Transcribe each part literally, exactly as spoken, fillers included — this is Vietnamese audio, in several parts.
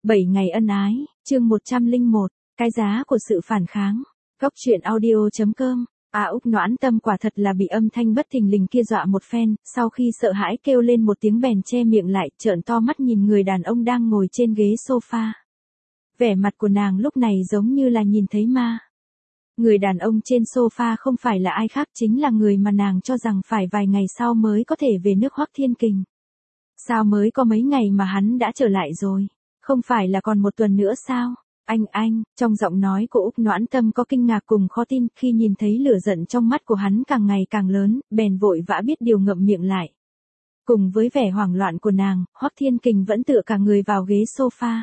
bảy ngày ân ái, chương một trăm lẻ một, cái giá của sự phản kháng. Góc truyện audio chấm com. À Úc Noãn Tâm quả thật là bị âm thanh bất thình lình kia dọa một phen, sau khi sợ hãi kêu lên một tiếng bèn che miệng lại, trợn to mắt nhìn người đàn ông đang ngồi trên ghế sofa. Vẻ mặt của nàng lúc này giống như là nhìn thấy ma. Người đàn ông trên sofa không phải là ai khác, chính là người mà nàng cho rằng phải vài ngày sau mới có thể về nước Hoắc Thiên Kình. Sao mới có mấy ngày mà hắn đã trở lại rồi? Không phải là còn một tuần nữa sao? Anh anh, trong giọng nói của Úc Noãn Tâm có kinh ngạc cùng khó tin, khi nhìn thấy lửa giận trong mắt của hắn càng ngày càng lớn, bèn vội vã biết điều ngậm miệng lại. Cùng với vẻ hoảng loạn của nàng, Hoắc Thiên Kình vẫn tựa cả người vào ghế sofa.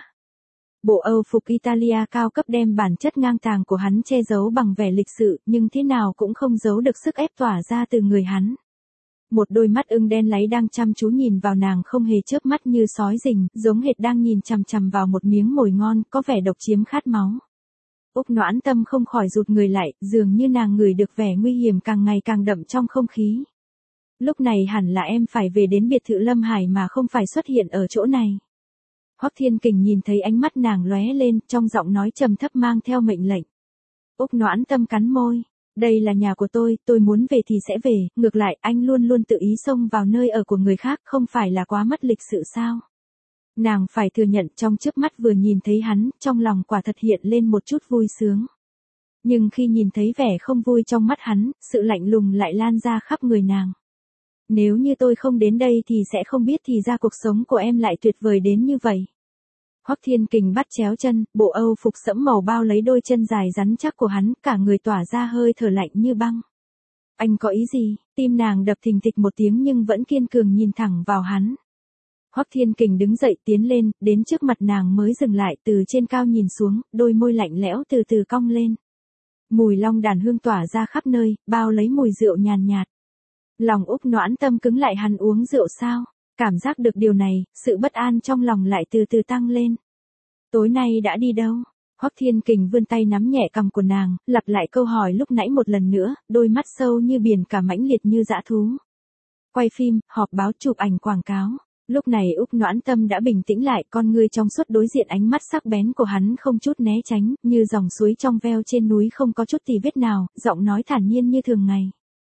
Bộ Âu phục Italia cao cấp đem bản chất ngang tàng của hắn che giấu bằng vẻ lịch sự, nhưng thế nào cũng không giấu được sức ép tỏa ra từ người hắn. Một đôi mắt ưng đen láy đang chăm chú nhìn vào nàng không hề chớp mắt như sói rình, giống hệt đang nhìn chằm chằm vào một miếng mồi ngon, có vẻ độc chiếm khát máu. Úc Noãn Tâm không khỏi rụt người lại, dường như nàng ngửi được vẻ nguy hiểm càng ngày càng đậm trong không khí. Lúc này hẳn là em phải về đến biệt thự Lâm Hải mà không phải xuất hiện ở chỗ này. Hoắc Thiên Kình nhìn thấy ánh mắt nàng lóe lên, trong giọng nói trầm thấp mang theo mệnh lệnh. Úc Noãn Tâm cắn môi. Đây là nhà của tôi, tôi muốn về thì sẽ về, ngược lại anh luôn luôn tự ý xông vào nơi ở của người khác, không phải là quá mất lịch sự sao? Nàng phải thừa nhận trong trước mắt vừa nhìn thấy hắn, trong lòng quả thật hiện lên một chút vui sướng. Nhưng khi nhìn thấy vẻ không vui trong mắt hắn, sự lạnh lùng lại lan ra khắp người nàng. Nếu như tôi không đến đây thì sẽ không biết thì ra cuộc sống của em lại tuyệt vời đến như vậy. Hoắc Thiên Kình bắt chéo chân, bộ Âu phục sẫm màu bao lấy đôi chân dài rắn chắc của hắn, cả người tỏa ra hơi thở lạnh như băng. Anh có ý gì? Tim nàng đập thình thịch một tiếng nhưng vẫn kiên cường nhìn thẳng vào hắn. Hoắc Thiên Kình đứng dậy tiến lên, đến trước mặt nàng mới dừng lại, từ trên cao nhìn xuống, đôi môi lạnh lẽo từ từ cong lên. Mùi long đàn hương tỏa ra khắp nơi, bao lấy mùi rượu nhàn nhạt. Lòng Úc Noãn Tâm cứng lại, hắn uống rượu sao? Cảm giác được điều này, sự bất an trong lòng lại từ từ tăng lên. Tối nay đã đi đâu? Hoắc Thiên Kình vươn tay nắm nhẹ cằm của nàng, lặp lại câu hỏi lúc nãy một lần nữa, đôi mắt sâu như biển cả mãnh liệt như dã thú. Quay phim, họp báo, chụp ảnh quảng cáo. Lúc này Úc Noãn Tâm đã bình tĩnh lại, con ngươi trong suốt đối diện ánh mắt sắc bén của hắn không chút né tránh, như dòng suối trong veo trên núi không có chút tì vết nào, giọng nói thản nhiên như thường ngày.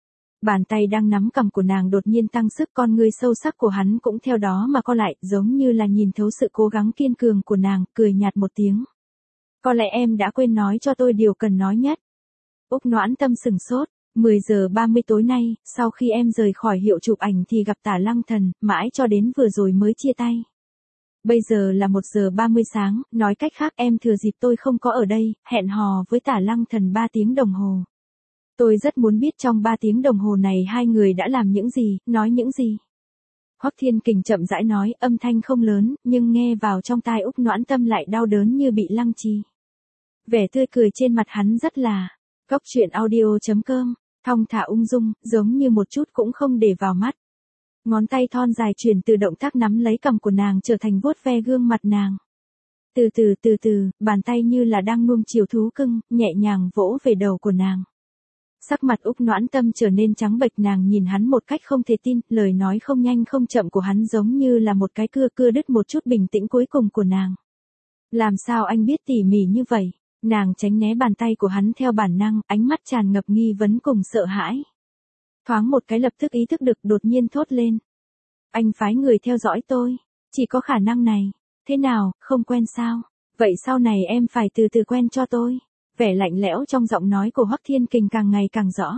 Bàn tay đang nắm cằm của nàng đột nhiên tăng sức, con ngươi sâu sắc của hắn cũng theo đó mà co lại, giống như là nhìn thấu sự cố gắng kiên cường của nàng, cười nhạt một tiếng. Có lẽ em đã quên nói cho tôi điều cần nói nhất. Úc Noãn Tâm sừng sốt, mười giờ ba mươi tối nay, sau khi em rời khỏi hiệu chụp ảnh thì gặp Tả Lăng Thần, mãi cho đến vừa rồi mới chia tay. Bây giờ là một giờ ba mươi sáng, nói cách khác em thừa dịp tôi không có ở đây, hẹn hò với Tả Lăng Thần ba tiếng đồng hồ. Tôi rất muốn biết trong ba tiếng đồng hồ này hai người đã làm những gì, nói những gì. Hoắc Thiên Kình chậm rãi nói, âm thanh không lớn, nhưng nghe vào trong tai Úc Noãn Tâm lại đau đớn như bị lăng trì. Vẻ tươi cười trên mặt hắn rất là, góc truyện audio chấm com, thong thả ung dung, giống như một chút cũng không để vào mắt. Ngón tay thon dài chuyển từ động tác nắm lấy cằm của nàng trở thành vuốt ve gương mặt nàng. Từ từ từ từ, bàn tay như là đang nuông chiều thú cưng, nhẹ nhàng vỗ về đầu của nàng. Sắc mặt Úc Noãn Tâm trở nên trắng bệch, nàng nhìn hắn một cách không thể tin, lời nói không nhanh không chậm của hắn giống như là một cái cưa cưa đứt một chút bình tĩnh cuối cùng của nàng. Làm sao anh biết tỉ mỉ như vậy? Nàng tránh né bàn tay của hắn theo bản năng, ánh mắt tràn ngập nghi vấn cùng sợ hãi. Thoáng một cái lập tức ý thức được, đột nhiên thốt lên. Anh phái người theo dõi tôi, chỉ có khả năng này. Thế nào, không quen sao? Vậy sau này em phải từ từ quen cho tôi. Vẻ lạnh lẽo trong giọng nói của Hoắc Thiên Kình càng ngày càng rõ.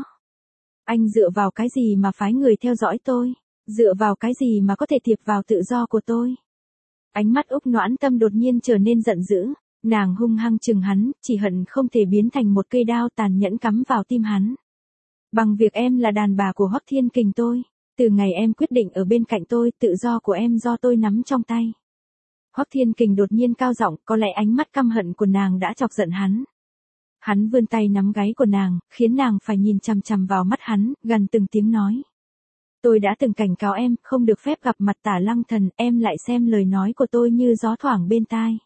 Anh dựa vào cái gì mà phái người theo dõi tôi? Dựa vào cái gì mà có thể thiệp vào tự do của tôi? Ánh mắt Úc Noãn Tâm đột nhiên trở nên giận dữ. Nàng hung hăng chừng hắn, chỉ hận không thể biến thành một cây đao tàn nhẫn cắm vào tim hắn. Bằng việc em là đàn bà của Hoắc Thiên Kình tôi, từ ngày em quyết định ở bên cạnh tôi, tự do của em do tôi nắm trong tay. Hoắc Thiên Kình đột nhiên cao giọng, có lẽ ánh mắt căm hận của nàng đã chọc giận hắn. Hắn vươn tay nắm gáy của nàng, khiến nàng phải nhìn chằm chằm vào mắt hắn, gần từng tiếng nói. Tôi đã từng cảnh cáo em, không được phép gặp mặt Tả Lăng Thần, em lại xem lời nói của tôi như gió thoảng bên tai.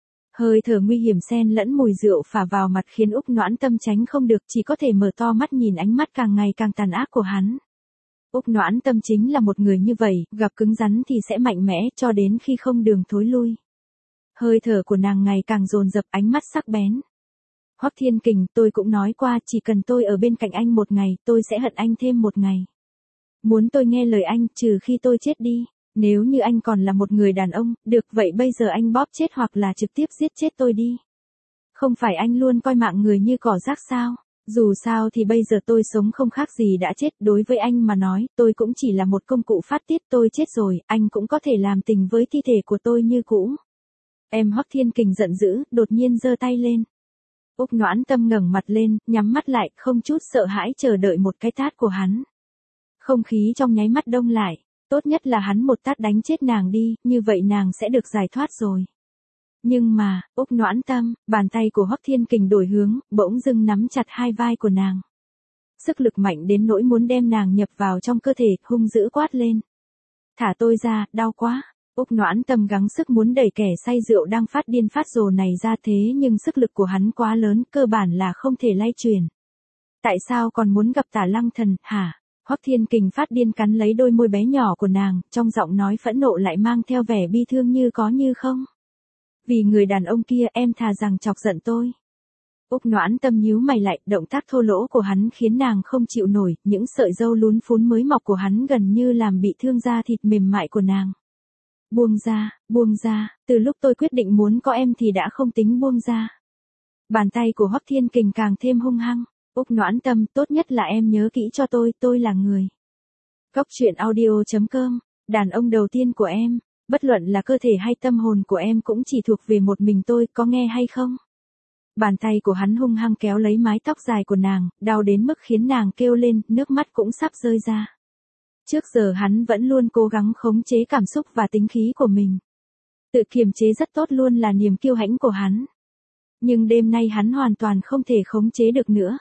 Hơi thở nguy hiểm xen lẫn mùi rượu phả vào mặt khiến Úc Noãn Tâm tránh không được, chỉ có thể mở to mắt nhìn ánh mắt càng ngày càng tàn ác của hắn. Úc Noãn Tâm chính là một người như vậy, gặp cứng rắn thì sẽ mạnh mẽ cho đến khi không đường thối lui. Hơi thở của nàng ngày càng dồn dập, ánh mắt sắc bén. Hoắc Thiên Kình, tôi cũng nói qua, chỉ cần tôi ở bên cạnh anh một ngày, tôi sẽ hận anh thêm một ngày. Muốn tôi nghe lời anh, trừ khi tôi chết đi. Nếu như anh còn là một người đàn ông, được vậy bây giờ anh bóp chết hoặc là trực tiếp giết chết tôi đi. Không phải anh luôn coi mạng người như cỏ rác sao? Dù sao thì bây giờ tôi sống không khác gì đã chết, đối với anh mà nói, tôi cũng chỉ là một công cụ phát tiết, tôi chết rồi, anh cũng có thể làm tình với thi thể của tôi như cũ. Em Hoắc Thiên Kình giận dữ, đột nhiên giơ tay lên. Úc Noãn Tâm ngẩng mặt lên, nhắm mắt lại, không chút sợ hãi chờ đợi một cái tát của hắn. Không khí trong nháy mắt đông lại, tốt nhất là hắn một tát đánh chết nàng đi, như vậy nàng sẽ được giải thoát rồi. Nhưng mà, Úc Noãn Tâm, bàn tay của Hoắc Thiên Kình đổi hướng, bỗng dưng nắm chặt hai vai của nàng. Sức lực mạnh đến nỗi muốn đem nàng nhập vào trong cơ thể, hung dữ quát lên. Thả tôi ra, đau quá. Úc Noãn Tâm gắng sức muốn đẩy kẻ say rượu đang phát điên phát rồ này ra thế nhưng sức lực của hắn quá lớn, cơ bản là không thể lay truyền. Tại sao còn muốn gặp Tả Lăng Thần, hả? Hoắc Thiên Kình phát điên cắn lấy đôi môi bé nhỏ của nàng, trong giọng nói phẫn nộ lại mang theo vẻ bi thương như có như không. Vì người đàn ông kia em thà rằng chọc giận tôi. Úc Noãn Tâm nhíu mày lại, động tác thô lỗ của hắn khiến nàng không chịu nổi, những sợi râu lún phún mới mọc của hắn gần như làm bị thương da thịt mềm mại của nàng. Buông ra, buông ra, từ lúc tôi quyết định muốn có em thì đã không tính buông ra. Bàn tay của Hoắc Thiên Kình càng thêm hung hăng. Úc Noãn Tâm, tốt nhất là em nhớ kỹ cho tôi, tôi là người. Góc truyện audio chấm com, đàn ông đầu tiên của em, bất luận là cơ thể hay tâm hồn của em cũng chỉ thuộc về một mình tôi, có nghe hay không? Bàn tay của hắn hung hăng kéo lấy mái tóc dài của nàng, đau đến mức khiến nàng kêu lên, nước mắt cũng sắp rơi ra. Trước giờ hắn vẫn luôn cố gắng khống chế cảm xúc và tính khí của mình. Tự kiềm chế rất tốt luôn là niềm kiêu hãnh của hắn. Nhưng đêm nay hắn hoàn toàn không thể khống chế được nữa.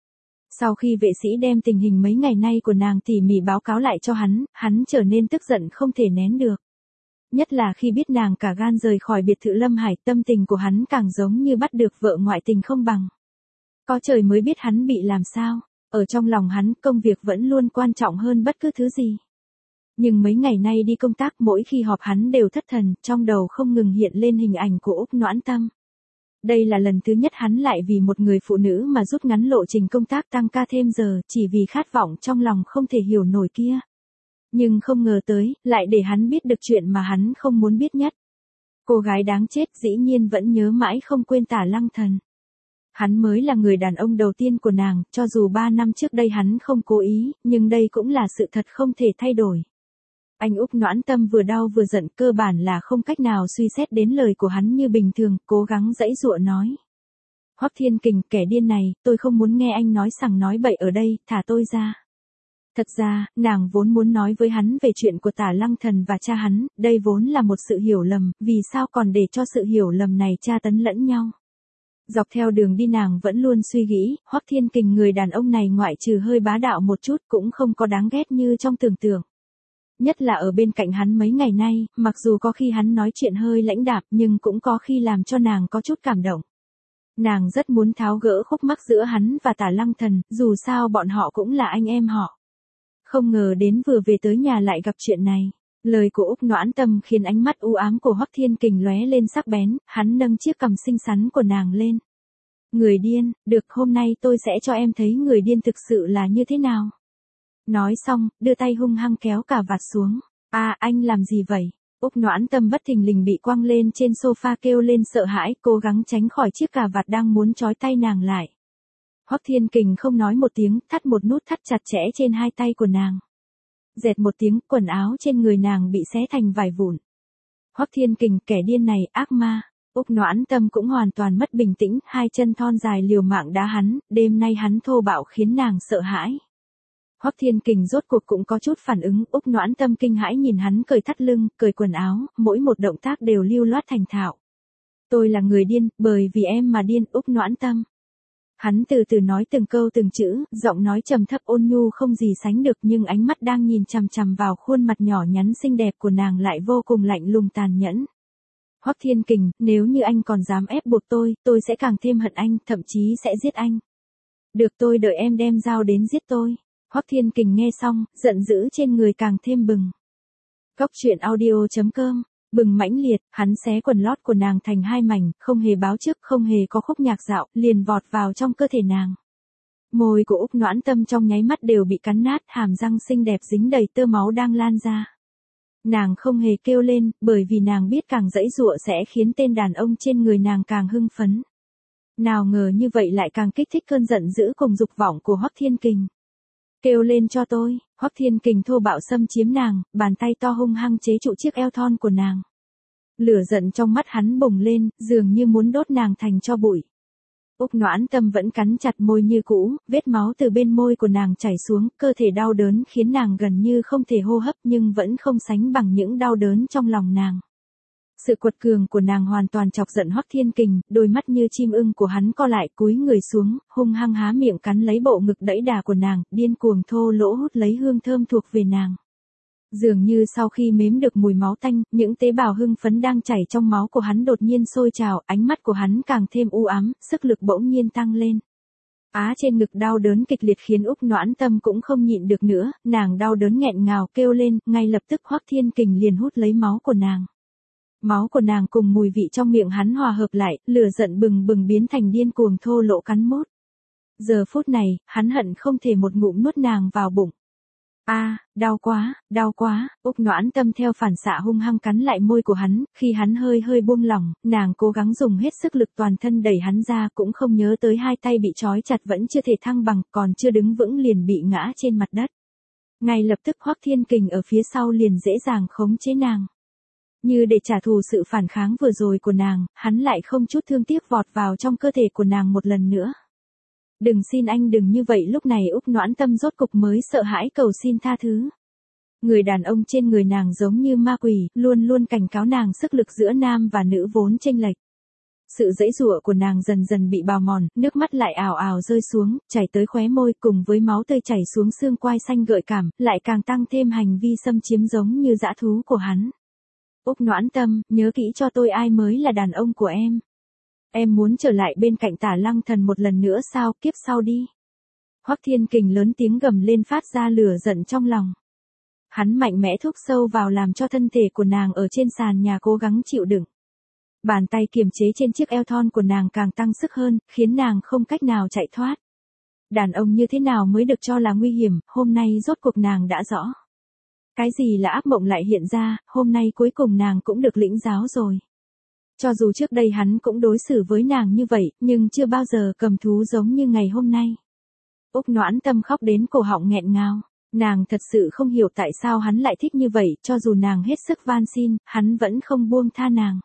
Sau khi vệ sĩ đem tình hình mấy ngày nay của nàng tỉ mỉ báo cáo lại cho hắn, hắn trở nên tức giận không thể nén được. Nhất là khi biết nàng cả gan rời khỏi biệt thự Lâm Hải, tâm tình của hắn càng giống như bắt được vợ ngoại tình không bằng. Có trời mới biết hắn bị làm sao, ở trong lòng hắn công việc vẫn luôn quan trọng hơn bất cứ thứ gì. Nhưng mấy ngày nay đi công tác mỗi khi họp hắn đều thất thần, trong đầu không ngừng hiện lên hình ảnh của Úc Noãn Tâm. Đây là lần thứ nhất hắn lại vì một người phụ nữ mà rút ngắn lộ trình công tác tăng ca thêm giờ, chỉ vì khát vọng trong lòng không thể hiểu nổi kia. Nhưng không ngờ tới, lại để hắn biết được chuyện mà hắn không muốn biết nhất. Cô gái đáng chết dĩ nhiên vẫn nhớ mãi không quên Tả Lăng Thần. Hắn mới là người đàn ông đầu tiên của nàng, cho dù ba năm trước đây hắn không cố ý, nhưng đây cũng là sự thật không thể thay đổi. Anh Úc Noãn Tâm vừa đau vừa giận, cơ bản là không cách nào suy xét đến lời của hắn như bình thường, cố gắng giãy giụa nói. Hoắc Thiên Kình, kẻ điên này, tôi không muốn nghe anh nói sằng nói bậy ở đây, thả tôi ra. Thật ra, nàng vốn muốn nói với hắn về chuyện của Tả Lăng Thần và cha hắn, đây vốn là một sự hiểu lầm, vì sao còn để cho sự hiểu lầm này tra tấn lẫn nhau. Dọc theo đường đi nàng vẫn luôn suy nghĩ, Hoắc Thiên Kình người đàn ông này ngoại trừ hơi bá đạo một chút cũng không có đáng ghét như trong tưởng tượng. Nhất là ở bên cạnh hắn mấy ngày nay, mặc dù có khi hắn nói chuyện hơi lãnh đạm nhưng cũng có khi làm cho nàng có chút cảm động. Nàng rất muốn tháo gỡ khúc mắc giữa hắn và Tả Lăng Thần, dù sao bọn họ cũng là anh em họ. Không ngờ đến vừa về tới nhà lại gặp chuyện này. Lời của Úc Noãn Tâm khiến ánh mắt u ám của Hoắc Thiên Kình lóe lên sắc bén, hắn nâng chiếc cằm xinh xắn của nàng lên. Người điên, được hôm nay tôi sẽ cho em thấy người điên thực sự là như thế nào. Nói xong, đưa tay hung hăng kéo cà vạt xuống. À, anh làm gì vậy? Úc Noãn Tâm bất thình lình bị quăng lên trên sofa kêu lên sợ hãi, cố gắng tránh khỏi chiếc cà vạt đang muốn trói tay nàng lại. Hoắc Thiên Kình không nói một tiếng, thắt một nút thắt chặt chẽ trên hai tay của nàng. Dẹt một tiếng, quần áo trên người nàng bị xé thành vài vụn. Hoắc Thiên Kình, kẻ điên này, ác ma. Úc Noãn Tâm cũng hoàn toàn mất bình tĩnh, hai chân thon dài liều mạng đá hắn, đêm nay hắn thô bạo khiến nàng sợ hãi. Hoắc Thiên Kình rốt cuộc cũng có chút phản ứng, Úc Noãn Tâm kinh hãi nhìn hắn cởi thắt lưng, cởi quần áo, mỗi một động tác đều lưu loát thành thạo. Tôi là người điên, bởi vì em mà điên, Úc Noãn Tâm. Hắn từ từ nói từng câu từng chữ, giọng nói trầm thấp ôn nhu không gì sánh được nhưng ánh mắt đang nhìn chằm chằm vào khuôn mặt nhỏ nhắn xinh đẹp của nàng lại vô cùng lạnh lùng tàn nhẫn. Hoắc Thiên Kình, nếu như anh còn dám ép buộc tôi, tôi sẽ càng thêm hận anh, thậm chí sẽ giết anh. Được, tôi đợi em đem dao đến giết tôi. Hoắc Thiên Kình nghe xong, giận dữ trên người càng thêm bừng. Góc truyện audio chấm com Bừng mãnh liệt, hắn xé quần lót của nàng thành hai mảnh, không hề báo trước, không hề có khúc nhạc dạo, liền vọt vào trong cơ thể nàng. Môi của Úc Noãn Tâm trong nháy mắt đều bị cắn nát, hàm răng xinh đẹp dính đầy tơ máu đang lan ra. Nàng không hề kêu lên, bởi vì nàng biết càng giãy giụa sẽ khiến tên đàn ông trên người nàng càng hưng phấn. Nào ngờ như vậy lại càng kích thích cơn giận dữ cùng dục vọng của Hoắc Thiên Kình. Kêu lên cho tôi, Hoắc Thiên Kình thô bạo xâm chiếm nàng, bàn tay to hung hăng chế trụ chiếc eo thon của nàng. Lửa giận trong mắt hắn bùng lên, dường như muốn đốt nàng thành tro bụi. Úc Noãn Tâm vẫn cắn chặt môi như cũ, vết máu từ bên môi của nàng chảy xuống, cơ thể đau đớn khiến nàng gần như không thể hô hấp nhưng vẫn không sánh bằng những đau đớn trong lòng nàng. Sự quật cường của nàng hoàn toàn chọc giận Hoắc Thiên Kình, đôi mắt như chim ưng của hắn co lại cúi người xuống, hung hăng há miệng cắn lấy bộ ngực đẫy đà của nàng, điên cuồng thô lỗ hút lấy hương thơm thuộc về nàng. Dường như sau khi nếm được mùi máu tanh, những tế bào hưng phấn đang chảy trong máu của hắn đột nhiên sôi trào, ánh mắt của hắn càng thêm u ám, sức lực bỗng nhiên tăng lên. Á trên ngực đau đớn kịch liệt khiến Úc Noãn Tâm cũng không nhịn được nữa, nàng đau đớn nghẹn ngào kêu lên, ngay lập tức Hoắc Thiên Kình liền hút lấy máu của nàng. Máu của nàng cùng mùi vị trong miệng hắn hòa hợp lại, lửa giận bừng bừng biến thành điên cuồng thô lỗ cắn mốt. Giờ phút này, hắn hận không thể một ngụm nuốt nàng vào bụng. A, à, đau quá, đau quá, Úc Noãn Tâm theo phản xạ hung hăng cắn lại môi của hắn, khi hắn hơi hơi buông lỏng, nàng cố gắng dùng hết sức lực toàn thân đẩy hắn ra, cũng không nhớ tới hai tay bị trói chặt vẫn chưa thể thăng bằng, còn chưa đứng vững liền bị ngã trên mặt đất. Ngay lập tức Hoắc Thiên Kình ở phía sau liền dễ dàng khống chế nàng. Như để trả thù sự phản kháng vừa rồi của nàng, hắn lại không chút thương tiếc vọt vào trong cơ thể của nàng một lần nữa. Đừng, xin anh đừng như vậy. Lúc này Úc Noãn Tâm rốt cục mới sợ hãi cầu xin tha thứ. Người đàn ông trên người nàng giống như ma quỷ, luôn luôn cảnh cáo nàng sức lực giữa nam và nữ vốn chênh lệch. Sự giãy giụa của nàng dần dần bị bào mòn, nước mắt lại ào ào rơi xuống, chảy tới khóe môi cùng với máu tươi chảy xuống xương quai xanh gợi cảm, lại càng tăng thêm hành vi xâm chiếm giống như dã thú của hắn. Úc Noãn Tâm, nhớ kỹ cho tôi ai mới là đàn ông của em. Em muốn trở lại bên cạnh Tả Lăng Thần một lần nữa sao, kiếp sau đi. Hoắc Thiên Kình lớn tiếng gầm lên phát ra lửa giận trong lòng. Hắn mạnh mẽ thúc sâu vào làm cho thân thể của nàng ở trên sàn nhà cố gắng chịu đựng. Bàn tay kiềm chế trên chiếc eo thon của nàng càng tăng sức hơn, khiến nàng không cách nào chạy thoát. Đàn ông như thế nào mới được cho là nguy hiểm, hôm nay rốt cuộc nàng đã rõ. Cái gì là ác mộng lại hiện ra, hôm nay cuối cùng nàng cũng được lĩnh giáo rồi. Cho dù trước đây hắn cũng đối xử với nàng như vậy, nhưng chưa bao giờ cầm thú giống như ngày hôm nay. Úc Noãn Tâm khóc đến cổ họng nghẹn ngào. Nàng thật sự không hiểu tại sao hắn lại thích như vậy, cho dù nàng hết sức van xin, hắn vẫn không buông tha nàng.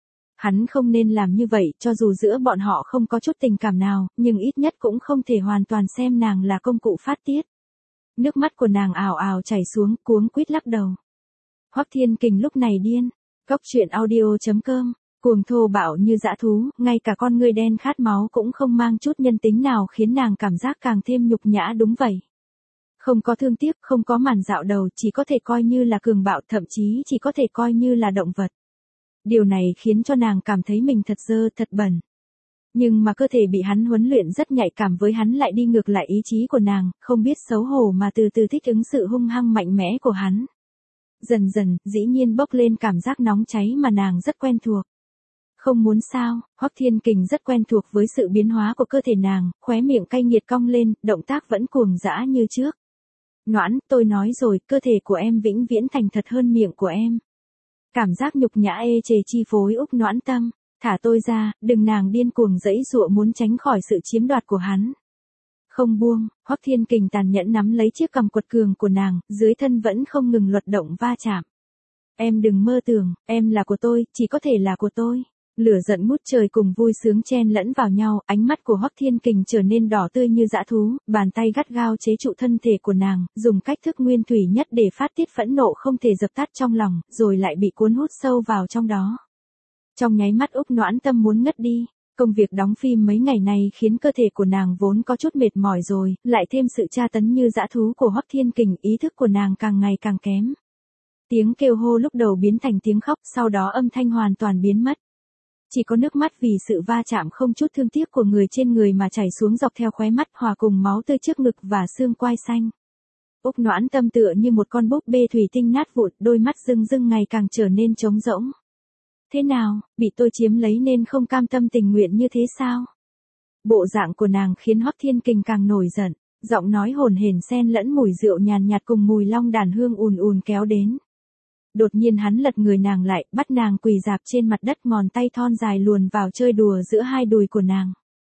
Hắn không nên làm như vậy, cho dù giữa bọn họ không có chút tình cảm nào, nhưng ít nhất cũng không thể hoàn toàn xem nàng là công cụ phát tiết. Nước mắt của nàng ào ào chảy xuống, cuống quýt lắc đầu. Hoắc Thiên Kình lúc này điên. Góc truyện audio chấm com, cuồng thô bạo như dã thú, ngay cả con người đen khát máu cũng không mang chút nhân tính nào khiến nàng cảm giác càng thêm nhục nhã đúng vậy. Không có thương tiếc, không có màn dạo đầu, chỉ có thể coi như là cường bạo, thậm chí chỉ có thể coi như là động vật. Điều này khiến cho nàng cảm thấy mình thật dơ, thật bẩn. Nhưng mà cơ thể bị hắn huấn luyện rất nhạy cảm với hắn lại đi ngược lại ý chí của nàng, không biết xấu hổ mà từ từ thích ứng sự hung hăng mạnh mẽ của hắn. Dần dần, dĩ nhiên bốc lên cảm giác nóng cháy mà nàng rất quen thuộc. Không muốn sao, Hoắc Thiên Kình rất quen thuộc với sự biến hóa của cơ thể nàng, khóe miệng cay nghiệt cong lên, động tác vẫn cuồng dã như trước. Noãn, tôi nói rồi, cơ thể của em vĩnh viễn thành thật hơn miệng của em. Cảm giác nhục nhã ê chề chi phối Úc Noãn Tâm, thả tôi ra, đừng. Nàng điên cuồng giãy giụa muốn tránh khỏi sự chiếm đoạt của hắn. Không buông, Hoắc Thiên Kình tàn nhẫn nắm lấy chiếc cằm quật cường của nàng, dưới thân vẫn không ngừng luật động va chạm. Em đừng mơ tưởng, em là của tôi, chỉ có thể là của tôi. Lửa giận ngút trời cùng vui sướng chen lẫn vào nhau, ánh mắt của Hoắc Thiên Kình trở nên đỏ tươi như dã thú, bàn tay gắt gao chế trụ thân thể của nàng, dùng cách thức nguyên thủy nhất để phát tiết phẫn nộ không thể dập tắt trong lòng, rồi lại bị cuốn hút sâu vào trong đó. Trong nháy mắt Úc Noãn Tâm muốn ngất đi. Công việc đóng phim mấy ngày này khiến cơ thể của nàng vốn có chút mệt mỏi rồi, lại thêm sự tra tấn như dã thú của Hoắc Thiên Kình, ý thức của nàng càng ngày càng kém. Tiếng kêu hô lúc đầu biến thành tiếng khóc, sau đó âm thanh hoàn toàn biến mất. Chỉ có nước mắt vì sự va chạm không chút thương tiếc của người trên người mà chảy xuống dọc theo khóe mắt hòa cùng máu tươi trước ngực và xương quai xanh. Úc Noãn Tâm tựa như một con búp bê thủy tinh nát vụn, đôi mắt rưng rưng ngày càng trở nên trống rỗng. Thế nào, bị tôi chiếm lấy nên không cam tâm tình nguyện như thế sao? Bộ dạng của nàng khiến Hoắc Thiên Kình càng nổi giận, giọng nói hồn hển xen lẫn mùi rượu nhàn nhạt cùng mùi long đàn hương ùn ùn kéo đến. Đột nhiên hắn lật người nàng lại, bắt nàng quỳ rạp trên mặt đất, ngón tay thon dài luồn vào chơi đùa giữa hai đùi của nàng.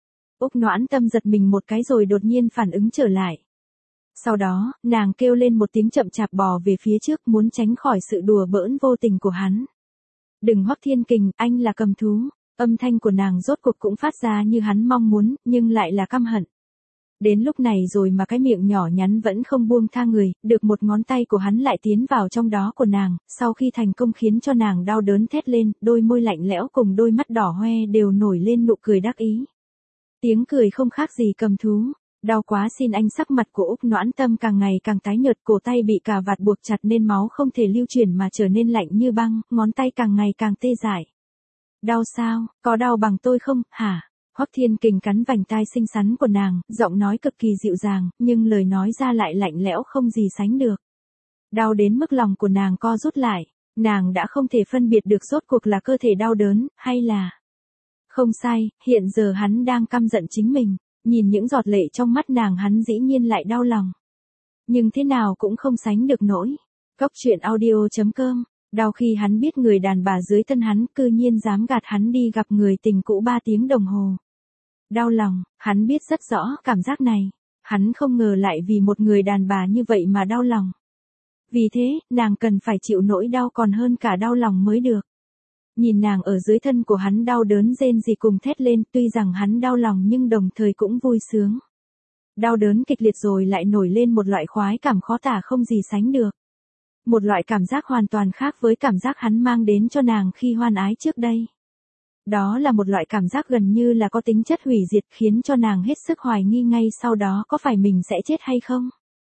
Úc Noãn Tâm giật mình một cái rồi đột nhiên phản ứng trở lại. Sau đó, nàng kêu lên một tiếng chậm chạp bò về phía trước, muốn tránh khỏi sự đùa bỡn vô tình của hắn. Đừng Hoắc Thiên Kình, anh là cầm thú. Âm thanh của nàng rốt cuộc cũng phát ra như hắn mong muốn, nhưng lại là căm hận. Đến lúc này rồi mà cái miệng nhỏ nhắn vẫn không buông tha người, được một ngón tay của hắn lại tiến vào trong đó của nàng, sau khi thành công khiến cho nàng đau đớn thét lên, đôi môi lạnh lẽo cùng đôi mắt đỏ hoe đều nổi lên nụ cười đắc ý. Tiếng cười không khác gì cầm thú. Đau quá xin anh. Sắc mặt của Úc Noãn Tâm càng ngày càng tái nhợt, cổ tay bị cà vạt buộc chặt nên máu không thể lưu chuyển mà trở nên lạnh như băng, ngón tay càng ngày càng tê dại. Đau sao, có đau bằng tôi không, hả? Hoắc Thiên Kình cắn vành tai xinh xắn của nàng, giọng nói cực kỳ dịu dàng, nhưng lời nói ra lại lạnh lẽo không gì sánh được. Đau đến mức lòng của nàng co rút lại, nàng đã không thể phân biệt được rốt cuộc là cơ thể đau đớn, hay là... Không sai, hiện giờ hắn đang căm giận chính mình, nhìn những giọt lệ trong mắt nàng hắn dĩ nhiên lại đau lòng. Nhưng thế nào cũng không sánh được nỗi. Góc truyện audio chấm com. Đau khi hắn biết người đàn bà dưới thân hắn cư nhiên dám gạt hắn đi gặp người tình cũ ba tiếng đồng hồ. Đau lòng, hắn biết rất rõ cảm giác này. Hắn không ngờ lại vì một người đàn bà như vậy mà đau lòng. Vì thế, nàng cần phải chịu nỗi đau còn hơn cả đau lòng mới được. Nhìn nàng ở dưới thân của hắn đau đớn rên rỉ cùng thét lên, tuy rằng hắn đau lòng nhưng đồng thời cũng vui sướng. Đau đớn kịch liệt rồi lại nổi lên một loại khoái cảm khó tả không gì sánh được. Một loại cảm giác hoàn toàn khác với cảm giác hắn mang đến cho nàng khi hoan ái trước đây. Đó là một loại cảm giác gần như là có tính chất hủy diệt, khiến cho nàng hết sức hoài nghi ngay sau đó có phải mình sẽ chết hay không.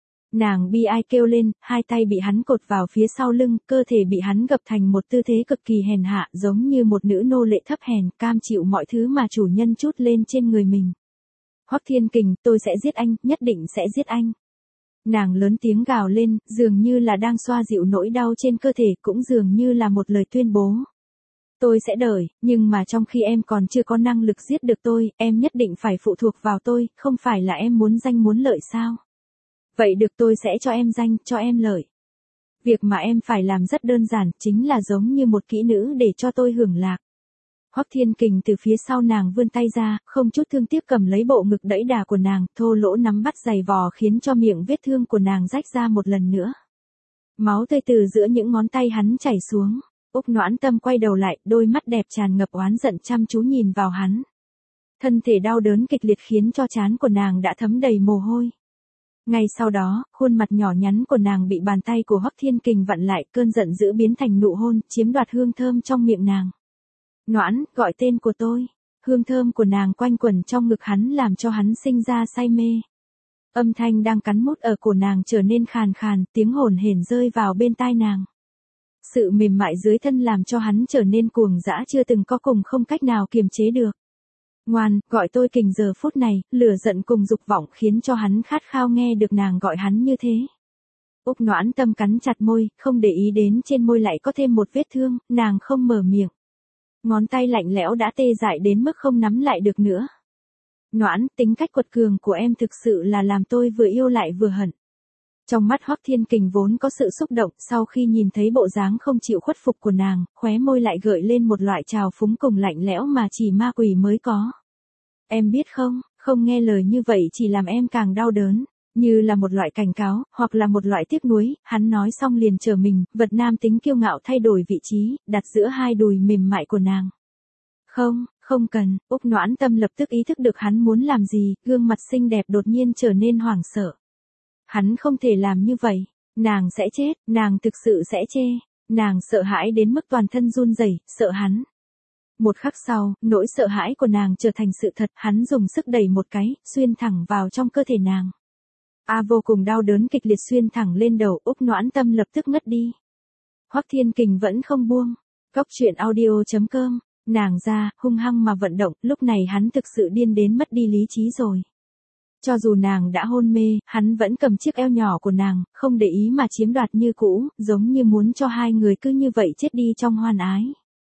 Nàng bi ai kêu lên, hai tay bị hắn cột vào phía sau lưng, cơ thể bị hắn gập thành một tư thế cực kỳ hèn hạ, giống như một nữ nô lệ thấp hèn, cam chịu mọi thứ mà chủ nhân trút lên trên người mình. Hoắc Thiên Kình, tôi sẽ giết anh, nhất định sẽ giết anh. Nàng lớn tiếng gào lên, dường như là đang xoa dịu nỗi đau trên cơ thể, cũng dường như là một lời tuyên bố. Tôi sẽ đợi, nhưng mà trong khi em còn chưa có năng lực giết được tôi, em nhất định phải phụ thuộc vào tôi, không phải là em muốn danh muốn lợi sao? Vậy được, tôi sẽ cho em danh, cho em lợi. Việc mà em phải làm rất đơn giản, chính là giống như một kỹ nữ để cho tôi hưởng lạc. Hoắc Thiên Kình từ phía sau nàng vươn tay ra, không chút thương tiếc cầm lấy bộ ngực đẫy đà của nàng, thô lỗ nắm bắt giày vò khiến cho miệng vết thương của nàng rách ra một lần nữa. Máu tươi từ giữa những ngón tay hắn chảy xuống. Úc Noãn Tâm quay đầu lại, đôi mắt đẹp tràn ngập oán giận chăm chú nhìn vào hắn. Thân thể đau đớn kịch liệt khiến cho trán của nàng đã thấm đầy mồ hôi. Ngay sau đó, khuôn mặt nhỏ nhắn của nàng bị bàn tay của Hoắc Thiên Kình vặn lại, cơn giận dữ biến thành nụ hôn, chiếm đoạt hương thơm trong miệng nàng. Noãn, gọi tên của tôi. Hương thơm của nàng quanh quẩn trong ngực hắn làm cho hắn sinh ra say mê. Âm thanh đang cắn mút ở cổ nàng trở nên khàn khàn, tiếng hồn hển rơi vào bên tai nàng. Sự mềm mại dưới thân làm cho hắn trở nên cuồng dã chưa từng có cùng không cách nào kiềm chế được. Ngoan, gọi tôi Kình. Giờ phút này, lửa giận cùng dục vọng khiến cho hắn khát khao nghe được nàng gọi hắn như thế. Úc Noãn Tâm cắn chặt môi, không để ý đến trên môi lại có thêm một vết thương, nàng không mở miệng. Ngón tay lạnh lẽo đã tê dại đến mức không nắm lại được nữa. Noãn, tính cách quật cường của em thực sự là làm tôi vừa yêu lại vừa hận. Trong mắt Hoắc Thiên Kình vốn có sự xúc động, sau khi nhìn thấy bộ dáng không chịu khuất phục của nàng, khóe môi lại gợi lên một loại trào phúng cùng lạnh lẽo mà chỉ ma quỷ mới có. Em biết không, không nghe lời như vậy chỉ làm em càng đau đớn, như là một loại cảnh cáo, hoặc là một loại tiếc nuối. Hắn nói xong liền trở mình, vật nam tính kiêu ngạo thay đổi vị trí, đặt giữa hai đùi mềm mại của nàng. Không, không cần. Úc Noãn Tâm lập tức ý thức được hắn muốn làm gì, gương mặt xinh đẹp đột nhiên trở nên hoảng sợ. Hắn không thể làm như vậy, nàng sẽ chết, nàng thực sự sẽ chê, nàng sợ hãi đến mức toàn thân run rẩy, sợ hắn. Một khắc sau, nỗi sợ hãi của nàng trở thành sự thật, hắn dùng sức đẩy một cái, xuyên thẳng vào trong cơ thể nàng. A vô cùng đau đớn kịch liệt xuyên thẳng lên đầu, Úc Noãn Tâm lập tức ngất đi. Hoắc Thiên Kình vẫn không buông. Góc truyện audio chấm com, nàng ra, hung hăng mà vận động, lúc này hắn thực sự điên đến mất đi lý trí rồi. Cho dù nàng đã hôn mê, hắn vẫn cầm chiếc eo nhỏ của nàng, không để ý mà chiếm đoạt như cũ, giống như muốn cho hai người cứ như vậy chết đi trong hoan ái.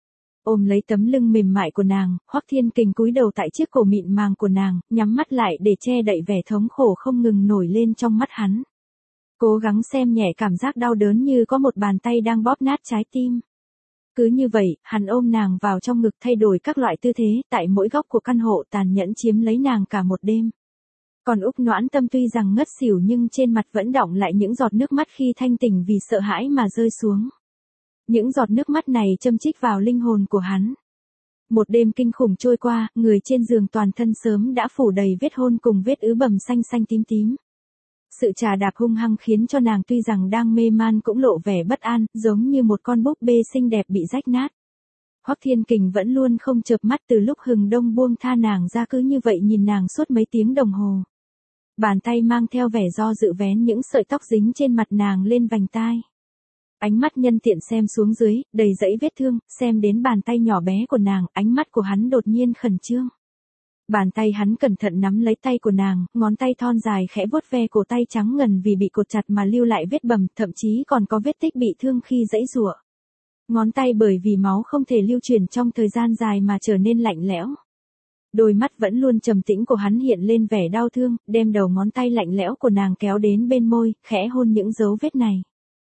Ôm lấy tấm lưng mềm mại của nàng, Hoắc Thiên Kình cúi đầu tại chiếc cổ mịn màng của nàng, nhắm mắt lại để che đậy vẻ thống khổ không ngừng nổi lên trong mắt hắn. Cố gắng xem nhẹ cảm giác đau đớn như có một bàn tay đang bóp nát trái tim. Cứ như vậy, hắn ôm nàng vào trong ngực thay đổi các loại tư thế, tại mỗi góc của căn hộ tàn nhẫn chiếm lấy nàng cả một đêm. Còn Úc Noãn Tâm tuy rằng ngất xỉu nhưng trên mặt vẫn đọng lại những giọt nước mắt khi thanh tỉnh vì sợ hãi mà rơi xuống. Những giọt nước mắt này châm chích vào linh hồn của hắn. Một đêm kinh khủng trôi qua, người trên giường toàn thân sớm đã phủ đầy vết hôn cùng vết ứ bầm xanh xanh tím tím. Sự trà đạp hung hăng khiến cho nàng tuy rằng đang mê man cũng lộ vẻ bất an, giống như một con búp bê xinh đẹp bị rách nát. Hoắc Thiên Kình vẫn luôn không chợp mắt từ lúc Hừng Đông buông tha nàng ra, cứ như vậy nhìn nàng suốt mấy tiếng đồng hồ. Bàn tay mang theo vẻ do dự vén những sợi tóc dính trên mặt nàng lên vành tai. Ánh mắt nhân tiện xem xuống dưới, đầy dẫy vết thương, xem đến bàn tay nhỏ bé của nàng, ánh mắt của hắn đột nhiên khẩn trương. Bàn tay hắn cẩn thận nắm lấy tay của nàng, ngón tay thon dài khẽ vuốt ve cổ tay trắng ngần vì bị cột chặt mà lưu lại vết bầm, thậm chí còn có vết tích bị thương khi giãy giụa. Ngón tay bởi vì máu không thể lưu chuyển trong thời gian dài mà trở nên lạnh lẽo. Đôi mắt vẫn luôn trầm tĩnh của hắn hiện lên vẻ đau thương, đem đầu ngón tay lạnh lẽo của nàng kéo đến bên môi, khẽ hôn những dấu vết này.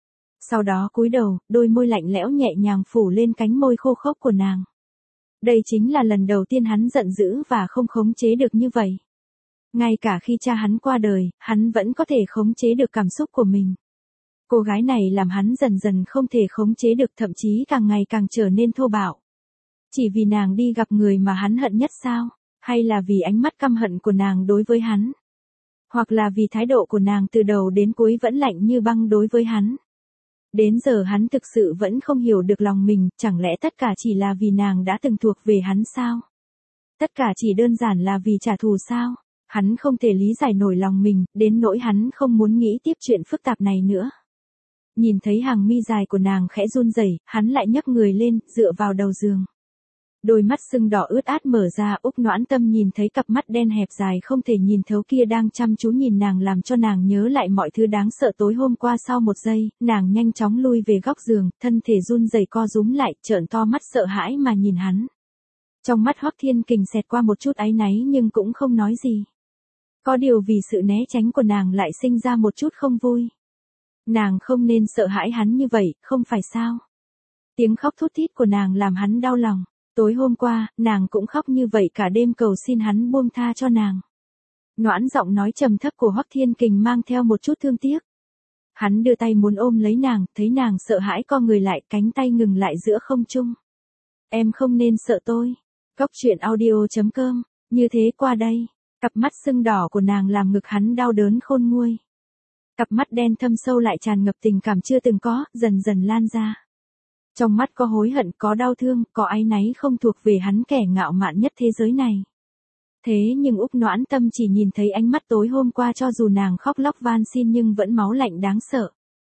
Sau đó cúi đầu, đôi môi lạnh lẽo nhẹ nhàng phủ lên cánh môi khô khốc của nàng. Đây chính là lần đầu tiên hắn giận dữ và không khống chế được như vậy. Ngay cả khi cha hắn qua đời, hắn vẫn có thể khống chế được cảm xúc của mình. Cô gái này làm hắn dần dần không thể khống chế được, thậm chí càng ngày càng trở nên thô bạo. Chỉ vì nàng đi gặp người mà hắn hận nhất sao? Hay là vì ánh mắt căm hận của nàng đối với hắn? Hoặc là vì thái độ của nàng từ đầu đến cuối vẫn lạnh như băng đối với hắn? Đến giờ hắn thực sự vẫn không hiểu được lòng mình, chẳng lẽ tất cả chỉ là vì nàng đã từng thuộc về hắn sao? Tất cả chỉ đơn giản là vì trả thù sao? Hắn không thể lý giải nổi lòng mình, đến nỗi hắn không muốn nghĩ tiếp chuyện phức tạp này nữa. Nhìn thấy hàng mi dài của nàng khẽ run rẩy, hắn lại nhấc người lên, dựa vào đầu giường. Đôi mắt sưng đỏ ướt át mở ra, Úc Noãn Tâm nhìn thấy cặp mắt đen hẹp dài không thể nhìn thấu kia đang chăm chú nhìn nàng, làm cho nàng nhớ lại mọi thứ đáng sợ tối hôm qua. Sau một giây, nàng nhanh chóng lui về góc giường, thân thể run rẩy co rúm lại, trợn to mắt sợ hãi mà nhìn hắn. Trong mắt Hoắc Thiên Kình xẹt qua một chút áy náy nhưng cũng không nói gì. Có điều vì sự né tránh của nàng lại sinh ra một chút không vui. Nàng không nên sợ hãi hắn như vậy, không phải sao? Tiếng khóc thút thít của nàng làm hắn đau lòng. Tối hôm qua, nàng cũng khóc như vậy cả đêm cầu xin hắn buông tha cho nàng. Noãn giọng nói trầm thấp của Hoắc Thiên Kình mang theo một chút thương tiếc. Hắn đưa tay muốn ôm lấy nàng, thấy nàng sợ hãi co người lại, cánh tay ngừng lại giữa không trung. Em không nên sợ tôi. Góc truyện audio chấm com, như thế qua đây. Cặp mắt sưng đỏ của nàng làm ngực hắn đau đớn khôn nguôi. Cặp mắt đen thâm sâu lại tràn ngập tình cảm chưa từng có, dần dần lan ra. Trong mắt có hối hận, có đau thương, có áy náy không thuộc về hắn kẻ ngạo mạn nhất thế giới này. Thế nhưng Úc Noãn Tâm chỉ nhìn thấy ánh mắt tối hôm qua, cho dù nàng khóc lóc van xin nhưng vẫn máu lạnh đáng sợ.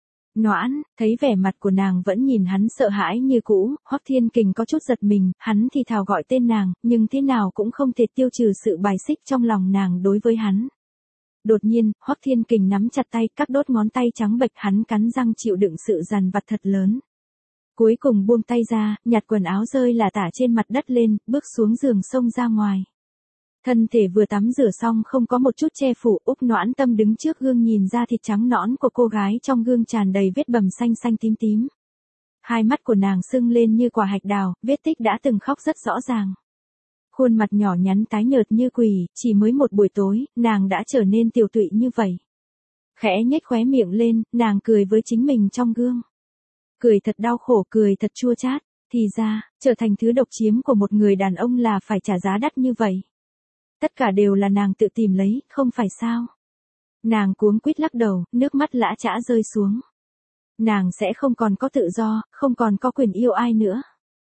Noãn, thấy vẻ mặt của nàng vẫn nhìn hắn sợ hãi như cũ, Hoắc Thiên Kình có chút giật mình, hắn thì thào gọi tên nàng, nhưng thế nào cũng không thể tiêu trừ sự bài xích trong lòng nàng đối với hắn. Đột nhiên, Hoắc Thiên Kình nắm chặt tay, các đốt ngón tay trắng bệch, hắn cắn răng chịu đựng sự dằn vặt thật lớn. Cuối cùng buông tay ra, nhặt quần áo rơi là tả trên mặt đất lên, bước xuống giường xông ra ngoài. Thân thể vừa tắm rửa xong không có một chút che phủ, Úc Noãn Tâm đứng trước gương nhìn ra thịt trắng nõn của cô gái trong gương tràn đầy vết bầm xanh xanh tím tím. Hai mắt của nàng sưng lên như quả hạch đào, vết tích đã từng khóc rất rõ ràng. Khuôn mặt nhỏ nhắn tái nhợt như quỷ, chỉ mới một buổi tối, nàng đã trở nên tiều tụy như vậy. Khẽ nhếch khóe miệng lên, nàng cười với chính mình trong gương. Cười thật đau khổ, cười thật chua chát, thì ra, trở thành thứ độc chiếm của một người đàn ông là phải trả giá đắt như vậy. Tất cả đều là nàng tự tìm lấy, không phải sao? Nàng cuống quýt lắc đầu, nước mắt lã chã rơi xuống. Nàng sẽ không còn có tự do, không còn có quyền yêu ai nữa.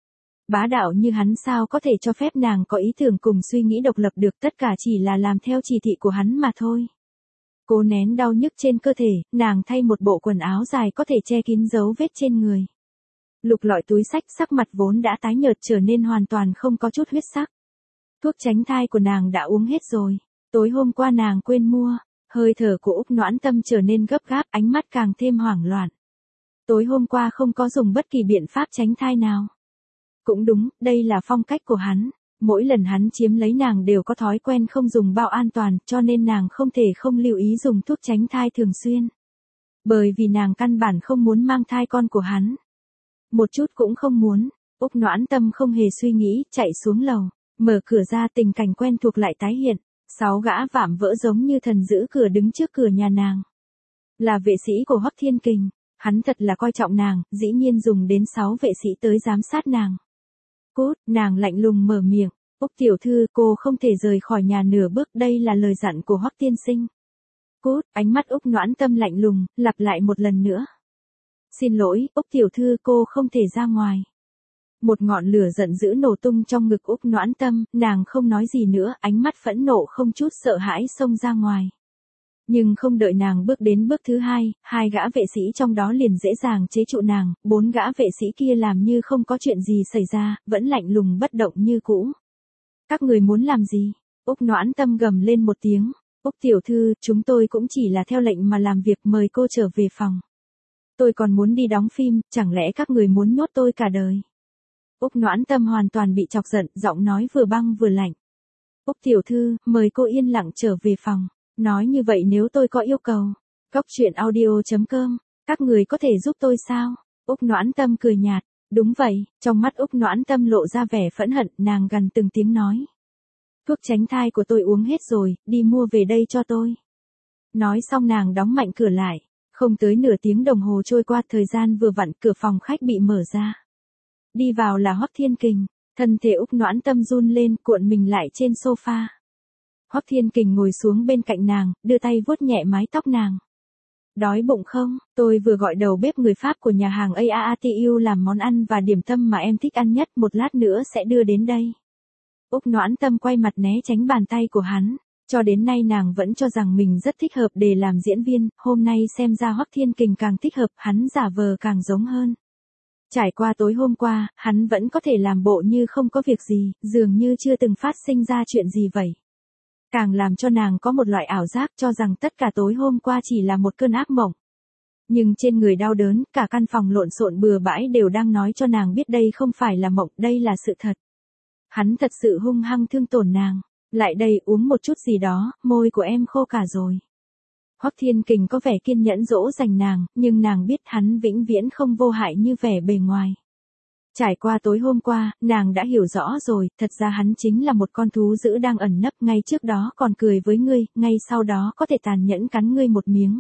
Bá đạo như hắn sao có thể cho phép nàng có ý tưởng cùng suy nghĩ độc lập được, tất cả chỉ là làm theo chỉ thị của hắn mà thôi. Cố nén đau nhức trên cơ thể, nàng thay một bộ quần áo dài có thể che kín dấu vết trên người. Lục lọi túi xách, sắc mặt vốn đã tái nhợt trở nên hoàn toàn không có chút huyết sắc. Thuốc tránh thai của nàng đã uống hết rồi. Tối hôm qua nàng quên mua. Hơi thở của Úc Noãn Tâm trở nên gấp gáp, ánh mắt càng thêm hoảng loạn. Tối hôm qua không có dùng bất kỳ biện pháp tránh thai nào. Cũng đúng, đây là phong cách của hắn. Mỗi lần hắn chiếm lấy nàng đều có thói quen không dùng bao an toàn, cho nên nàng không thể không lưu ý dùng thuốc tránh thai thường xuyên. Bởi vì nàng căn bản không muốn mang thai con của hắn. Một chút cũng không muốn. Úc Noãn Tâm không hề suy nghĩ, chạy xuống lầu, mở cửa ra, tình cảnh quen thuộc lại tái hiện. Sáu gã vạm vỡ giống như thần giữ cửa đứng trước cửa nhà nàng. Là vệ sĩ của Hoắc Thiên Kình, hắn thật là coi trọng nàng, dĩ nhiên dùng đến sáu vệ sĩ tới giám sát nàng. Cút, nàng lạnh lùng mở miệng, Úc tiểu thư, cô không thể rời khỏi nhà nửa bước, đây là lời dặn của Hoắc tiên sinh. Cút, ánh mắt Úc Noãn Tâm lạnh lùng, lặp lại một lần nữa. Xin lỗi, Úc tiểu thư, cô không thể ra ngoài. Một ngọn lửa giận dữ nổ tung trong ngực Úc Noãn Tâm, nàng không nói gì nữa, ánh mắt phẫn nộ không chút sợ hãi xông ra ngoài. Nhưng không đợi nàng bước đến bước thứ hai, hai gã vệ sĩ trong đó liền dễ dàng chế trụ nàng, bốn gã vệ sĩ kia làm như không có chuyện gì xảy ra, vẫn lạnh lùng bất động như cũ. Các người muốn làm gì? Úc Noãn Tâm gầm lên một tiếng. Úc tiểu thư, chúng tôi cũng chỉ là theo lệnh mà làm việc, mời cô trở về phòng. Tôi còn muốn đi đóng phim, chẳng lẽ các người muốn nhốt tôi cả đời? Úc Noãn Tâm hoàn toàn bị chọc giận, giọng nói vừa băng vừa lạnh. Úc tiểu thư, mời cô yên lặng trở về phòng. Nói như vậy nếu tôi có yêu cầu. Góc truyện audio chấm com, các người có thể giúp tôi sao? Úc Noãn Tâm cười nhạt. Đúng vậy, trong mắt Úc Noãn Tâm lộ ra vẻ phẫn hận, nàng gằn từng tiếng nói. Thuốc tránh thai của tôi uống hết rồi, đi mua về đây cho tôi. Nói xong nàng đóng mạnh cửa lại. Không tới nửa tiếng đồng hồ trôi qua, thời gian vừa vặn, cửa phòng khách bị mở ra. Đi vào là Hoắc Thiên Kình, thân thể Úc Noãn Tâm run lên, cuộn mình lại trên sofa. Hoắc Thiên Kình ngồi xuống bên cạnh nàng, đưa tay vuốt nhẹ mái tóc nàng. Đói bụng không? Tôi vừa gọi đầu bếp người Pháp của nhà hàng a a a tê u làm món ăn và điểm tâm mà em thích ăn nhất, một lát nữa sẽ đưa đến đây. Úc Noãn Tâm quay mặt né tránh bàn tay của hắn. Cho đến nay nàng vẫn cho rằng mình rất thích hợp để làm diễn viên, hôm nay xem ra Hoắc Thiên Kình càng thích hợp, hắn giả vờ càng giống hơn. Trải qua tối hôm qua, hắn vẫn có thể làm bộ như không có việc gì, dường như chưa từng phát sinh ra chuyện gì vậy. Càng làm cho nàng có một loại ảo giác cho rằng tất cả tối hôm qua chỉ là một cơn ác mộng. Nhưng trên người đau đớn, cả căn phòng lộn xộn bừa bãi đều đang nói cho nàng biết đây không phải là mộng, đây là sự thật. Hắn thật sự hung hăng thương tổn nàng. Lại đây, uống một chút gì đó, môi của em khô cả rồi. Hoắc Thiên Kình có vẻ kiên nhẫn dỗ dành nàng, nhưng nàng biết hắn vĩnh viễn không vô hại như vẻ bề ngoài. Trải qua tối hôm qua, nàng đã hiểu rõ rồi, thật ra hắn chính là một con thú dữ đang ẩn nấp, ngay trước đó còn cười với ngươi, ngay sau đó có thể tàn nhẫn cắn ngươi một miếng.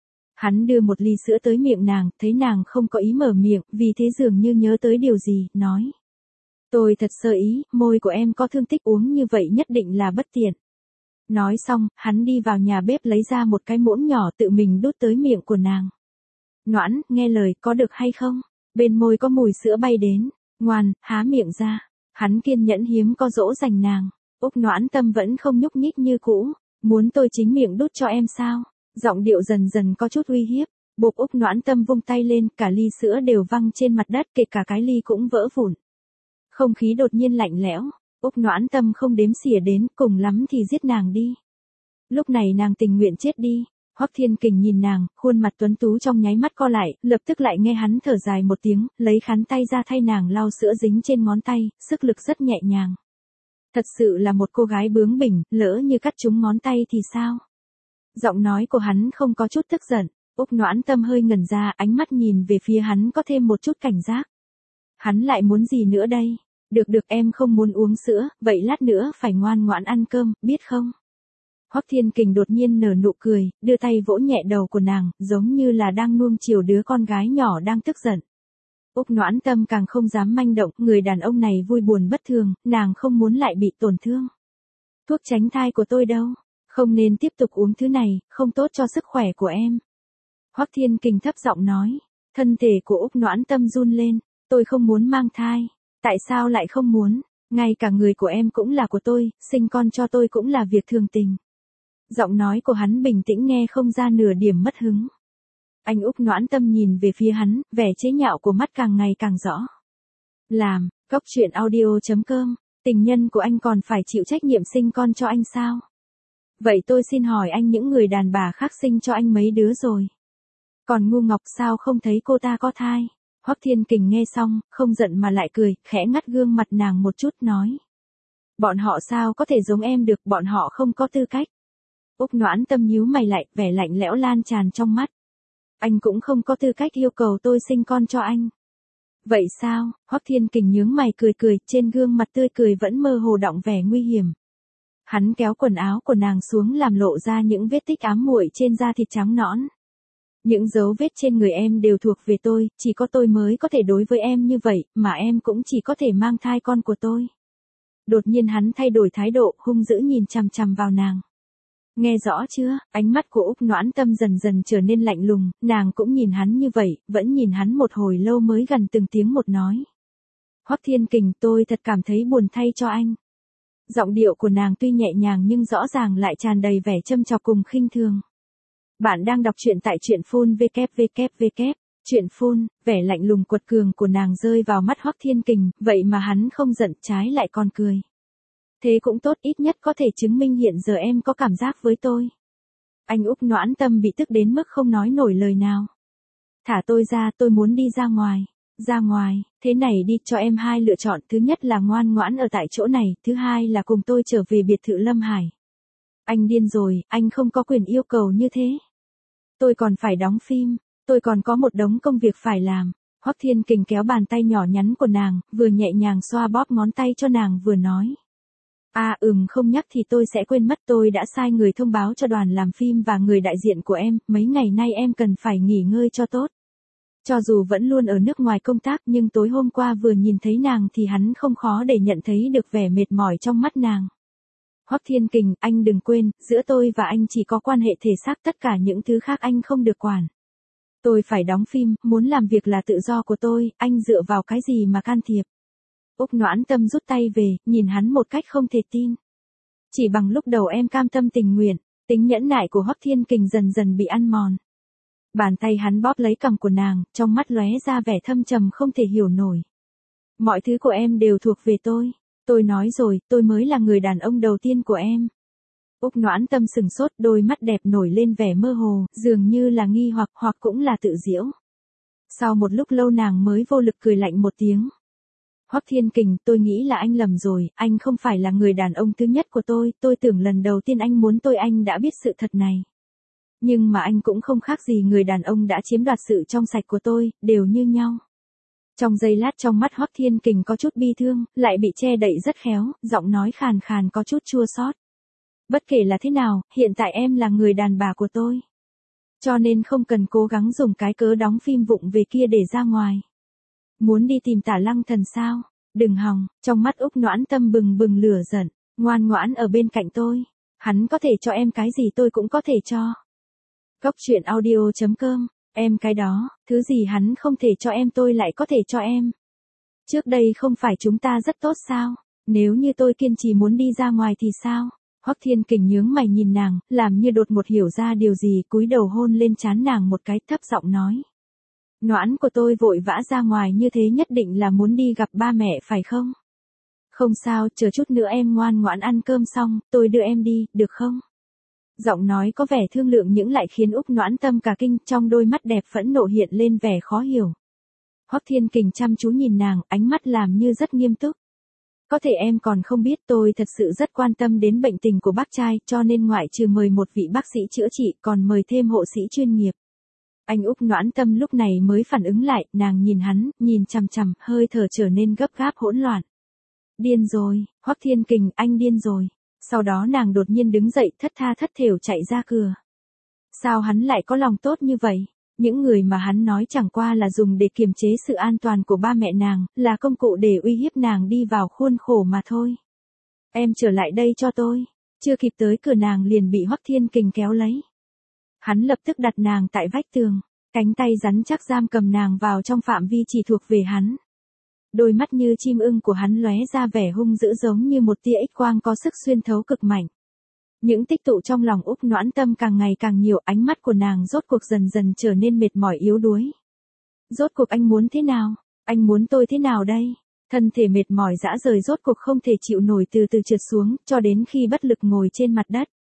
Hắn đưa một ly sữa tới miệng nàng, thấy nàng không có ý mở miệng, vì thế dường như nhớ tới điều gì, nói. Tôi thật sơ ý, môi của em có thương tích, uống như vậy nhất định là bất tiện. Nói xong, hắn đi vào nhà bếp lấy ra một cái muỗng nhỏ tự mình đút tới miệng của nàng. Noãn, nghe lời, có được hay không? Bên môi có mùi sữa bay đến. Ngoan, há miệng ra. Hắn kiên nhẫn hiếm có dỗ dành nàng. Úc Noãn Tâm vẫn không nhúc nhích như cũ. Muốn tôi chính miệng đút cho em sao? Giọng điệu dần dần có chút uy hiếp. Bộp, Úc Noãn Tâm vung tay lên, cả ly sữa đều văng trên mặt đất, kể cả cái ly cũng vỡ vụn. Không khí đột nhiên lạnh lẽo. Úc Noãn Tâm không đếm xỉa đến, cùng lắm thì giết nàng đi. Lúc này nàng tình nguyện chết đi. Hoắc Thiên Kình nhìn nàng, khuôn mặt tuấn tú trong nháy mắt co lại, lập tức lại nghe hắn thở dài một tiếng, lấy khăn tay ra thay nàng lau sữa dính trên ngón tay, sức lực rất nhẹ nhàng. Thật sự là một cô gái bướng bỉnh, lỡ như cắt trúng ngón tay thì sao? Giọng nói của hắn không có chút tức giận. Úc Noãn Tâm hơi ngẩn ra, ánh mắt nhìn về phía hắn có thêm một chút cảnh giác. Hắn lại muốn gì nữa đây? Được được, em không muốn uống sữa, vậy lát nữa phải ngoan ngoãn ăn cơm, biết không? Hoắc Thiên Kình đột nhiên nở nụ cười, đưa tay vỗ nhẹ đầu của nàng, giống như là đang nuông chiều đứa con gái nhỏ đang tức giận. Úc Noãn Tâm càng không dám manh động, người đàn ông này vui buồn bất thường, nàng không muốn lại bị tổn thương. Thuốc tránh thai của tôi đâu? Không nên tiếp tục uống thứ này, không tốt cho sức khỏe của em. Hoắc Thiên Kình thấp giọng nói, thân thể của Úc Noãn Tâm run lên, tôi không muốn mang thai. Tại sao lại không muốn? Ngay cả người của em cũng là của tôi, sinh con cho tôi cũng là việc thường tình. Giọng nói của hắn bình tĩnh nghe không ra nửa điểm mất hứng. Anh Úc Noãn Tâm nhìn về phía hắn, vẻ chế nhạo của mắt càng ngày càng rõ. Làm, góc truyện audio chấm com, tình nhân của anh còn phải chịu trách nhiệm sinh con cho anh sao? Vậy tôi xin hỏi anh những người đàn bà khác sinh cho anh mấy đứa rồi? Còn ngu ngọc sao không thấy cô ta có thai? Hoắc Thiên Kình nghe xong, không giận mà lại cười, khẽ ngắt gương mặt nàng một chút nói. Bọn họ sao có thể giống em được, bọn họ không có tư cách. Úc Noãn Tâm nhíu mày lại, vẻ lạnh lẽo lan tràn trong mắt. Anh cũng không có tư cách yêu cầu tôi sinh con cho anh. Vậy sao? Hoắc Thiên Kình nhướng mày cười cười, trên gương mặt tươi cười vẫn mơ hồ đọng vẻ nguy hiểm. Hắn kéo quần áo của nàng xuống làm lộ ra những vết tích ám muội trên da thịt trắng nõn. Những dấu vết trên người em đều thuộc về tôi, chỉ có tôi mới có thể đối với em như vậy, mà em cũng chỉ có thể mang thai con của tôi. Đột nhiên hắn thay đổi thái độ, hung dữ nhìn chằm chằm vào nàng. Nghe rõ chưa? Ánh mắt của Úc Noãn Tâm dần dần trở nên lạnh lùng, nàng cũng nhìn hắn như vậy, vẫn nhìn hắn một hồi lâu mới gần từng tiếng một nói. Hoắc Thiên Kình, tôi thật cảm thấy buồn thay cho anh. Giọng điệu của nàng tuy nhẹ nhàng nhưng rõ ràng lại tràn đầy vẻ châm chọc cùng khinh thường. Bạn đang đọc truyện tại truyện phun vê kép vê kép vê kép. Truyện phun, vẻ lạnh lùng quật cường của nàng rơi vào mắt Hoắc Thiên Kình, vậy mà hắn không giận, trái lại còn cười. Thế cũng tốt, ít nhất có thể chứng minh hiện giờ em có cảm giác với tôi. Anh Úc Noãn Tâm bị tức đến mức không nói nổi lời nào. Thả tôi ra, tôi muốn đi ra ngoài. Ra ngoài, thế này đi, cho em hai lựa chọn, thứ nhất là ngoan ngoãn ở tại chỗ này, thứ hai là cùng tôi trở về biệt thự Lâm Hải. Anh điên rồi, anh không có quyền yêu cầu như thế. Tôi còn phải đóng phim, tôi còn có một đống công việc phải làm. Hoắc Thiên Kình kéo bàn tay nhỏ nhắn của nàng, vừa nhẹ nhàng xoa bóp ngón tay cho nàng vừa nói. À ừm không nhắc thì tôi sẽ quên mất, tôi đã sai người thông báo cho đoàn làm phim và người đại diện của em, mấy ngày nay em cần phải nghỉ ngơi cho tốt. Cho dù vẫn luôn ở nước ngoài công tác nhưng tối hôm qua vừa nhìn thấy nàng thì hắn không khó để nhận thấy được vẻ mệt mỏi trong mắt nàng. Hoắc Thiên Kình, anh đừng quên, giữa tôi và anh chỉ có quan hệ thể xác, tất cả những thứ khác anh không được quản. Tôi phải đóng phim, muốn làm việc là tự do của tôi, anh dựa vào cái gì mà can thiệp. Úc Noãn Tâm rút tay về, nhìn hắn một cách không thể tin. Chỉ bằng lúc đầu em cam tâm tình nguyện, tính nhẫn nại của Hoắc Thiên Kình dần dần bị ăn mòn. Bàn tay hắn bóp lấy cằm của nàng, trong mắt lóe ra vẻ thâm trầm không thể hiểu nổi. Mọi thứ của em đều thuộc về tôi. Tôi nói rồi, tôi mới là người đàn ông đầu tiên của em. Úc Noãn Tâm sừng sốt, đôi mắt đẹp nổi lên vẻ mơ hồ, dường như là nghi hoặc hoặc cũng là tự giễu. Sau một lúc lâu nàng mới vô lực cười lạnh một tiếng. Hoắc Thiên Kình, tôi nghĩ là anh lầm rồi, anh không phải là người đàn ông thứ nhất của tôi, tôi tưởng lần đầu tiên anh muốn tôi anh đã biết sự thật này. Nhưng mà anh cũng không khác gì người đàn ông đã chiếm đoạt sự trong sạch của tôi, đều như nhau. Trong giây lát trong mắt Hoắc Thiên Kình có chút bi thương, lại bị che đậy rất khéo, giọng nói khàn khàn có chút chua xót. Bất kể là thế nào, hiện tại em là người đàn bà của tôi. Cho nên không cần cố gắng dùng cái cớ đóng phim vụng về kia để ra ngoài. Muốn đi tìm Tả Lăng Thần sao? Đừng hòng, trong mắt Úc Noãn Tâm bừng bừng lửa giận, ngoan ngoãn ở bên cạnh tôi. Hắn có thể cho em cái gì tôi cũng có thể cho. Cốc truyện audio chấm com, em cái đó, thứ gì hắn không thể cho em tôi lại có thể cho em. Trước đây không phải chúng ta rất tốt sao? Nếu như tôi kiên trì muốn đi ra ngoài thì sao? Hoắc Thiên Kình nhướng mày nhìn nàng, làm như đột một hiểu ra điều gì, cúi đầu hôn lên trán nàng một cái, thấp giọng nói. Noãn của tôi vội vã ra ngoài như thế nhất định là muốn đi gặp ba mẹ phải không? Không sao, chờ chút nữa em ngoan ngoãn ăn cơm xong, tôi đưa em đi, được không? Giọng nói có vẻ thương lượng nhưng lại khiến Úc Noãn Tâm cả kinh, trong đôi mắt đẹp phẫn nộ hiện lên vẻ khó hiểu. Hoắc Thiên Kình chăm chú nhìn nàng, ánh mắt làm như rất nghiêm túc. Có thể em còn không biết tôi thật sự rất quan tâm đến bệnh tình của bác trai, cho nên ngoại trừ mời một vị bác sĩ chữa trị còn mời thêm hộ sĩ chuyên nghiệp. Anh Úc Noãn Tâm lúc này mới phản ứng lại, nàng nhìn hắn, nhìn chằm chằm, hơi thở trở nên gấp gáp hỗn loạn. Điên rồi, Hoắc Thiên Kình, anh điên rồi. Sau đó nàng đột nhiên đứng dậy, thất tha thất thểu chạy ra cửa. Sao hắn lại có lòng tốt như vậy? Những người mà hắn nói chẳng qua là dùng để kiềm chế sự an toàn của ba mẹ nàng, là công cụ để uy hiếp nàng đi vào khuôn khổ mà thôi. Em trở lại đây cho tôi. Chưa kịp tới cửa nàng liền bị Hoắc Thiên Kình kéo lấy. Hắn lập tức đặt nàng tại vách tường, cánh tay rắn chắc giam cầm nàng vào trong phạm vi chỉ thuộc về hắn. Đôi mắt như chim ưng của hắn lóe ra vẻ hung dữ giống như một tia X quang có sức xuyên thấu cực mạnh. Những tích tụ trong lòng Úc Noãn Tâm càng ngày càng nhiều, ánh mắt của nàng rốt cuộc dần dần trở nên mệt mỏi yếu đuối. Rốt cuộc anh muốn thế nào? Anh muốn tôi thế nào đây? Thân thể mệt mỏi rã rời rốt cuộc không thể chịu nổi từ từ trượt xuống, cho đến khi bất lực ngồi trên mặt đất.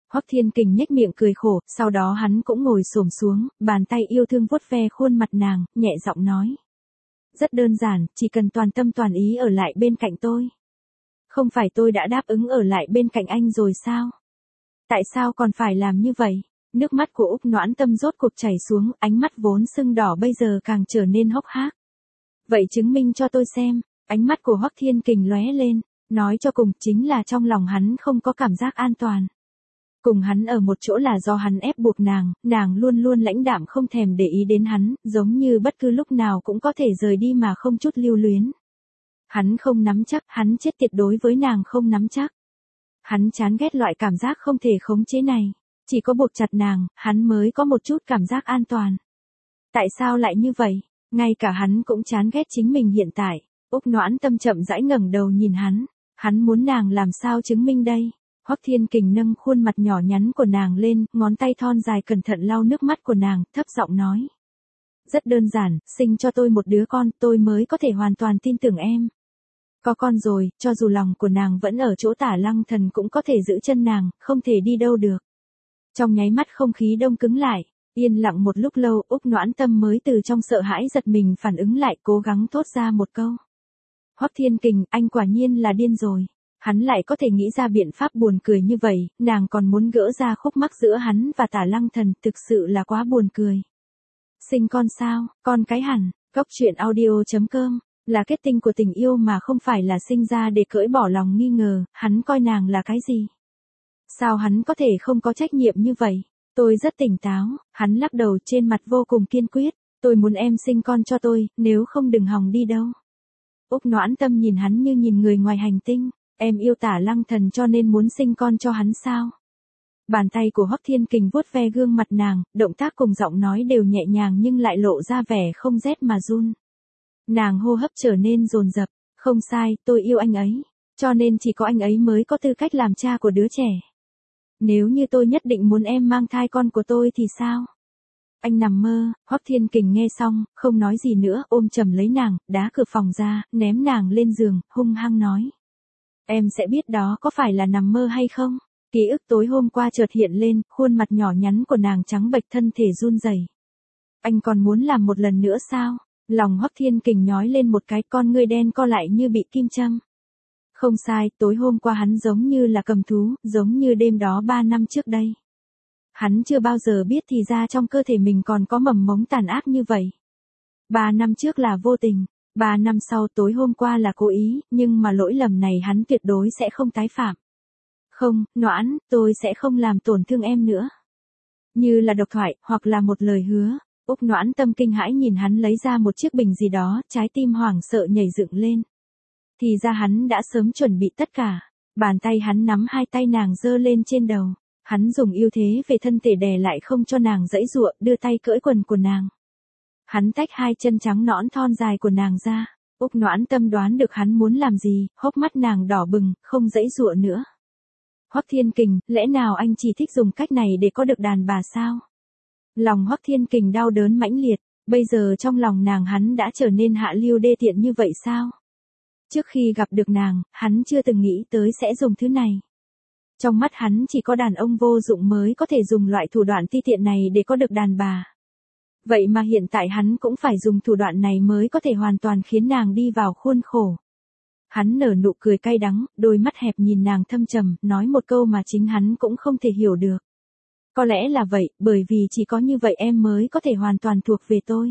Hoắc Thiên Kình nhếch miệng cười khổ, sau đó hắn cũng ngồi xổm xuống, bàn tay yêu thương vuốt ve khuôn mặt nàng, nhẹ giọng nói. Rất đơn giản, chỉ cần toàn tâm toàn ý ở lại bên cạnh tôi. Không phải tôi đã đáp ứng ở lại bên cạnh anh rồi sao? Tại sao còn phải làm như vậy? Nước mắt của Úc Noãn Tâm rốt cuộc chảy xuống, ánh mắt vốn sưng đỏ bây giờ càng trở nên hốc hác. Vậy chứng minh cho tôi xem, ánh mắt của Hoắc Thiên Kình lóe lên, nói cho cùng chính là trong lòng hắn không có cảm giác an toàn. Cùng hắn ở một chỗ là do hắn ép buộc nàng, nàng luôn luôn lãnh đạm không thèm để ý đến hắn, giống như bất cứ lúc nào cũng có thể rời đi mà không chút lưu luyến. Hắn không nắm chắc, hắn chết tiệt đối với nàng không nắm chắc. Hắn chán ghét loại cảm giác không thể khống chế này, chỉ có buộc chặt nàng, hắn mới có một chút cảm giác an toàn. Tại sao lại như vậy? Ngay cả hắn cũng chán ghét chính mình hiện tại. Úc Noãn Tâm chậm rãi ngẩng đầu nhìn hắn, hắn muốn nàng làm sao chứng minh đây? Hoắc Thiên Kình nâng khuôn mặt nhỏ nhắn của nàng lên, ngón tay thon dài cẩn thận lau nước mắt của nàng, thấp giọng nói. Rất đơn giản, sinh cho tôi một đứa con, tôi mới có thể hoàn toàn tin tưởng em. Có con rồi, cho dù lòng của nàng vẫn ở chỗ Tả Lăng Thần cũng có thể giữ chân nàng, không thể đi đâu được. Trong nháy mắt không khí đông cứng lại, yên lặng một lúc lâu, Úc Noãn Tâm mới từ trong sợ hãi giật mình phản ứng lại, cố gắng thốt ra một câu. Hoắc Thiên Kình, anh quả nhiên là điên rồi. Hắn lại có thể nghĩ ra biện pháp buồn cười như vậy, nàng còn muốn gỡ ra khúc mắc giữa hắn và Tả Lăng Thần, thực sự là quá buồn cười. Sinh con sao, con cái hẳn, Cóc Truyện Audio chấm com, là kết tinh của tình yêu mà không phải là sinh ra để cởi bỏ lòng nghi ngờ, hắn coi nàng là cái gì? Sao hắn có thể không có trách nhiệm như vậy? Tôi rất tỉnh táo, hắn lắc đầu trên mặt vô cùng kiên quyết, tôi muốn em sinh con cho tôi, nếu không đừng hòng đi đâu. Úc Noãn Tâm nhìn hắn như nhìn người ngoài hành tinh. Em yêu Tả Lăng Thần cho nên muốn sinh con cho hắn sao? Bàn tay của Hoắc Thiên Kình vuốt ve gương mặt nàng, động tác cùng giọng nói đều nhẹ nhàng nhưng lại lộ ra vẻ không rét mà run. Nàng hô hấp trở nên dồn dập, không sai, tôi yêu anh ấy, cho nên chỉ có anh ấy mới có tư cách làm cha của đứa trẻ. Nếu như tôi nhất định muốn em mang thai con của tôi thì sao? Anh nằm mơ, Hoắc Thiên Kình nghe xong, không nói gì nữa, ôm chầm lấy nàng, đá cửa phòng ra, ném nàng lên giường, hung hăng nói. Em sẽ biết đó có phải là nằm mơ hay không? Ký ức tối hôm qua chợt hiện lên, khuôn mặt nhỏ nhắn của nàng trắng bệch thân thể run rẩy. Anh còn muốn làm một lần nữa sao? Lòng Hoắc Thiên Kình nhói lên một cái, con ngươi đen co lại như bị kim châm. Không sai, tối hôm qua hắn giống như là cầm thú, giống như đêm đó ba năm trước đây. Hắn chưa bao giờ biết thì ra trong cơ thể mình còn có mầm mống tàn ác như vậy. Ba năm trước là vô tình. Ba năm sau tối hôm qua là cố ý, nhưng mà lỗi lầm này hắn tuyệt đối sẽ không tái phạm. Không, Noãn, tôi sẽ không làm tổn thương em nữa. Như là độc thoại, hoặc là một lời hứa. Úc Noãn Tâm kinh hãi nhìn hắn lấy ra một chiếc bình gì đó, trái tim hoảng sợ nhảy dựng lên. Thì ra hắn đã sớm chuẩn bị tất cả. Bàn tay hắn nắm hai tay nàng giơ lên trên đầu. Hắn dùng ưu thế về thân thể đè lại không cho nàng giãy giụa, đưa tay cởi quần của nàng. Hắn tách hai chân trắng nõn thon dài của nàng ra. Úc Noãn Tâm đoán được hắn muốn làm gì, hốc mắt nàng đỏ bừng, không giãy giụa nữa. Hoắc Thiên Kình, lẽ nào anh chỉ thích dùng cách này để có được đàn bà sao? Lòng Hoắc Thiên Kình đau đớn mãnh liệt, bây giờ trong lòng nàng hắn đã trở nên hạ lưu đê tiện như vậy sao? Trước khi gặp được nàng, hắn chưa từng nghĩ tới sẽ dùng thứ này. Trong mắt hắn chỉ có đàn ông vô dụng mới có thể dùng loại thủ đoạn ti tiện này để có được đàn bà. Vậy mà hiện tại hắn cũng phải dùng thủ đoạn này mới có thể hoàn toàn khiến nàng đi vào khuôn khổ. Hắn nở nụ cười cay đắng, đôi mắt hẹp nhìn nàng thâm trầm, nói một câu mà chính hắn cũng không thể hiểu được. Có lẽ là vậy, bởi vì chỉ có như vậy em mới có thể hoàn toàn thuộc về tôi.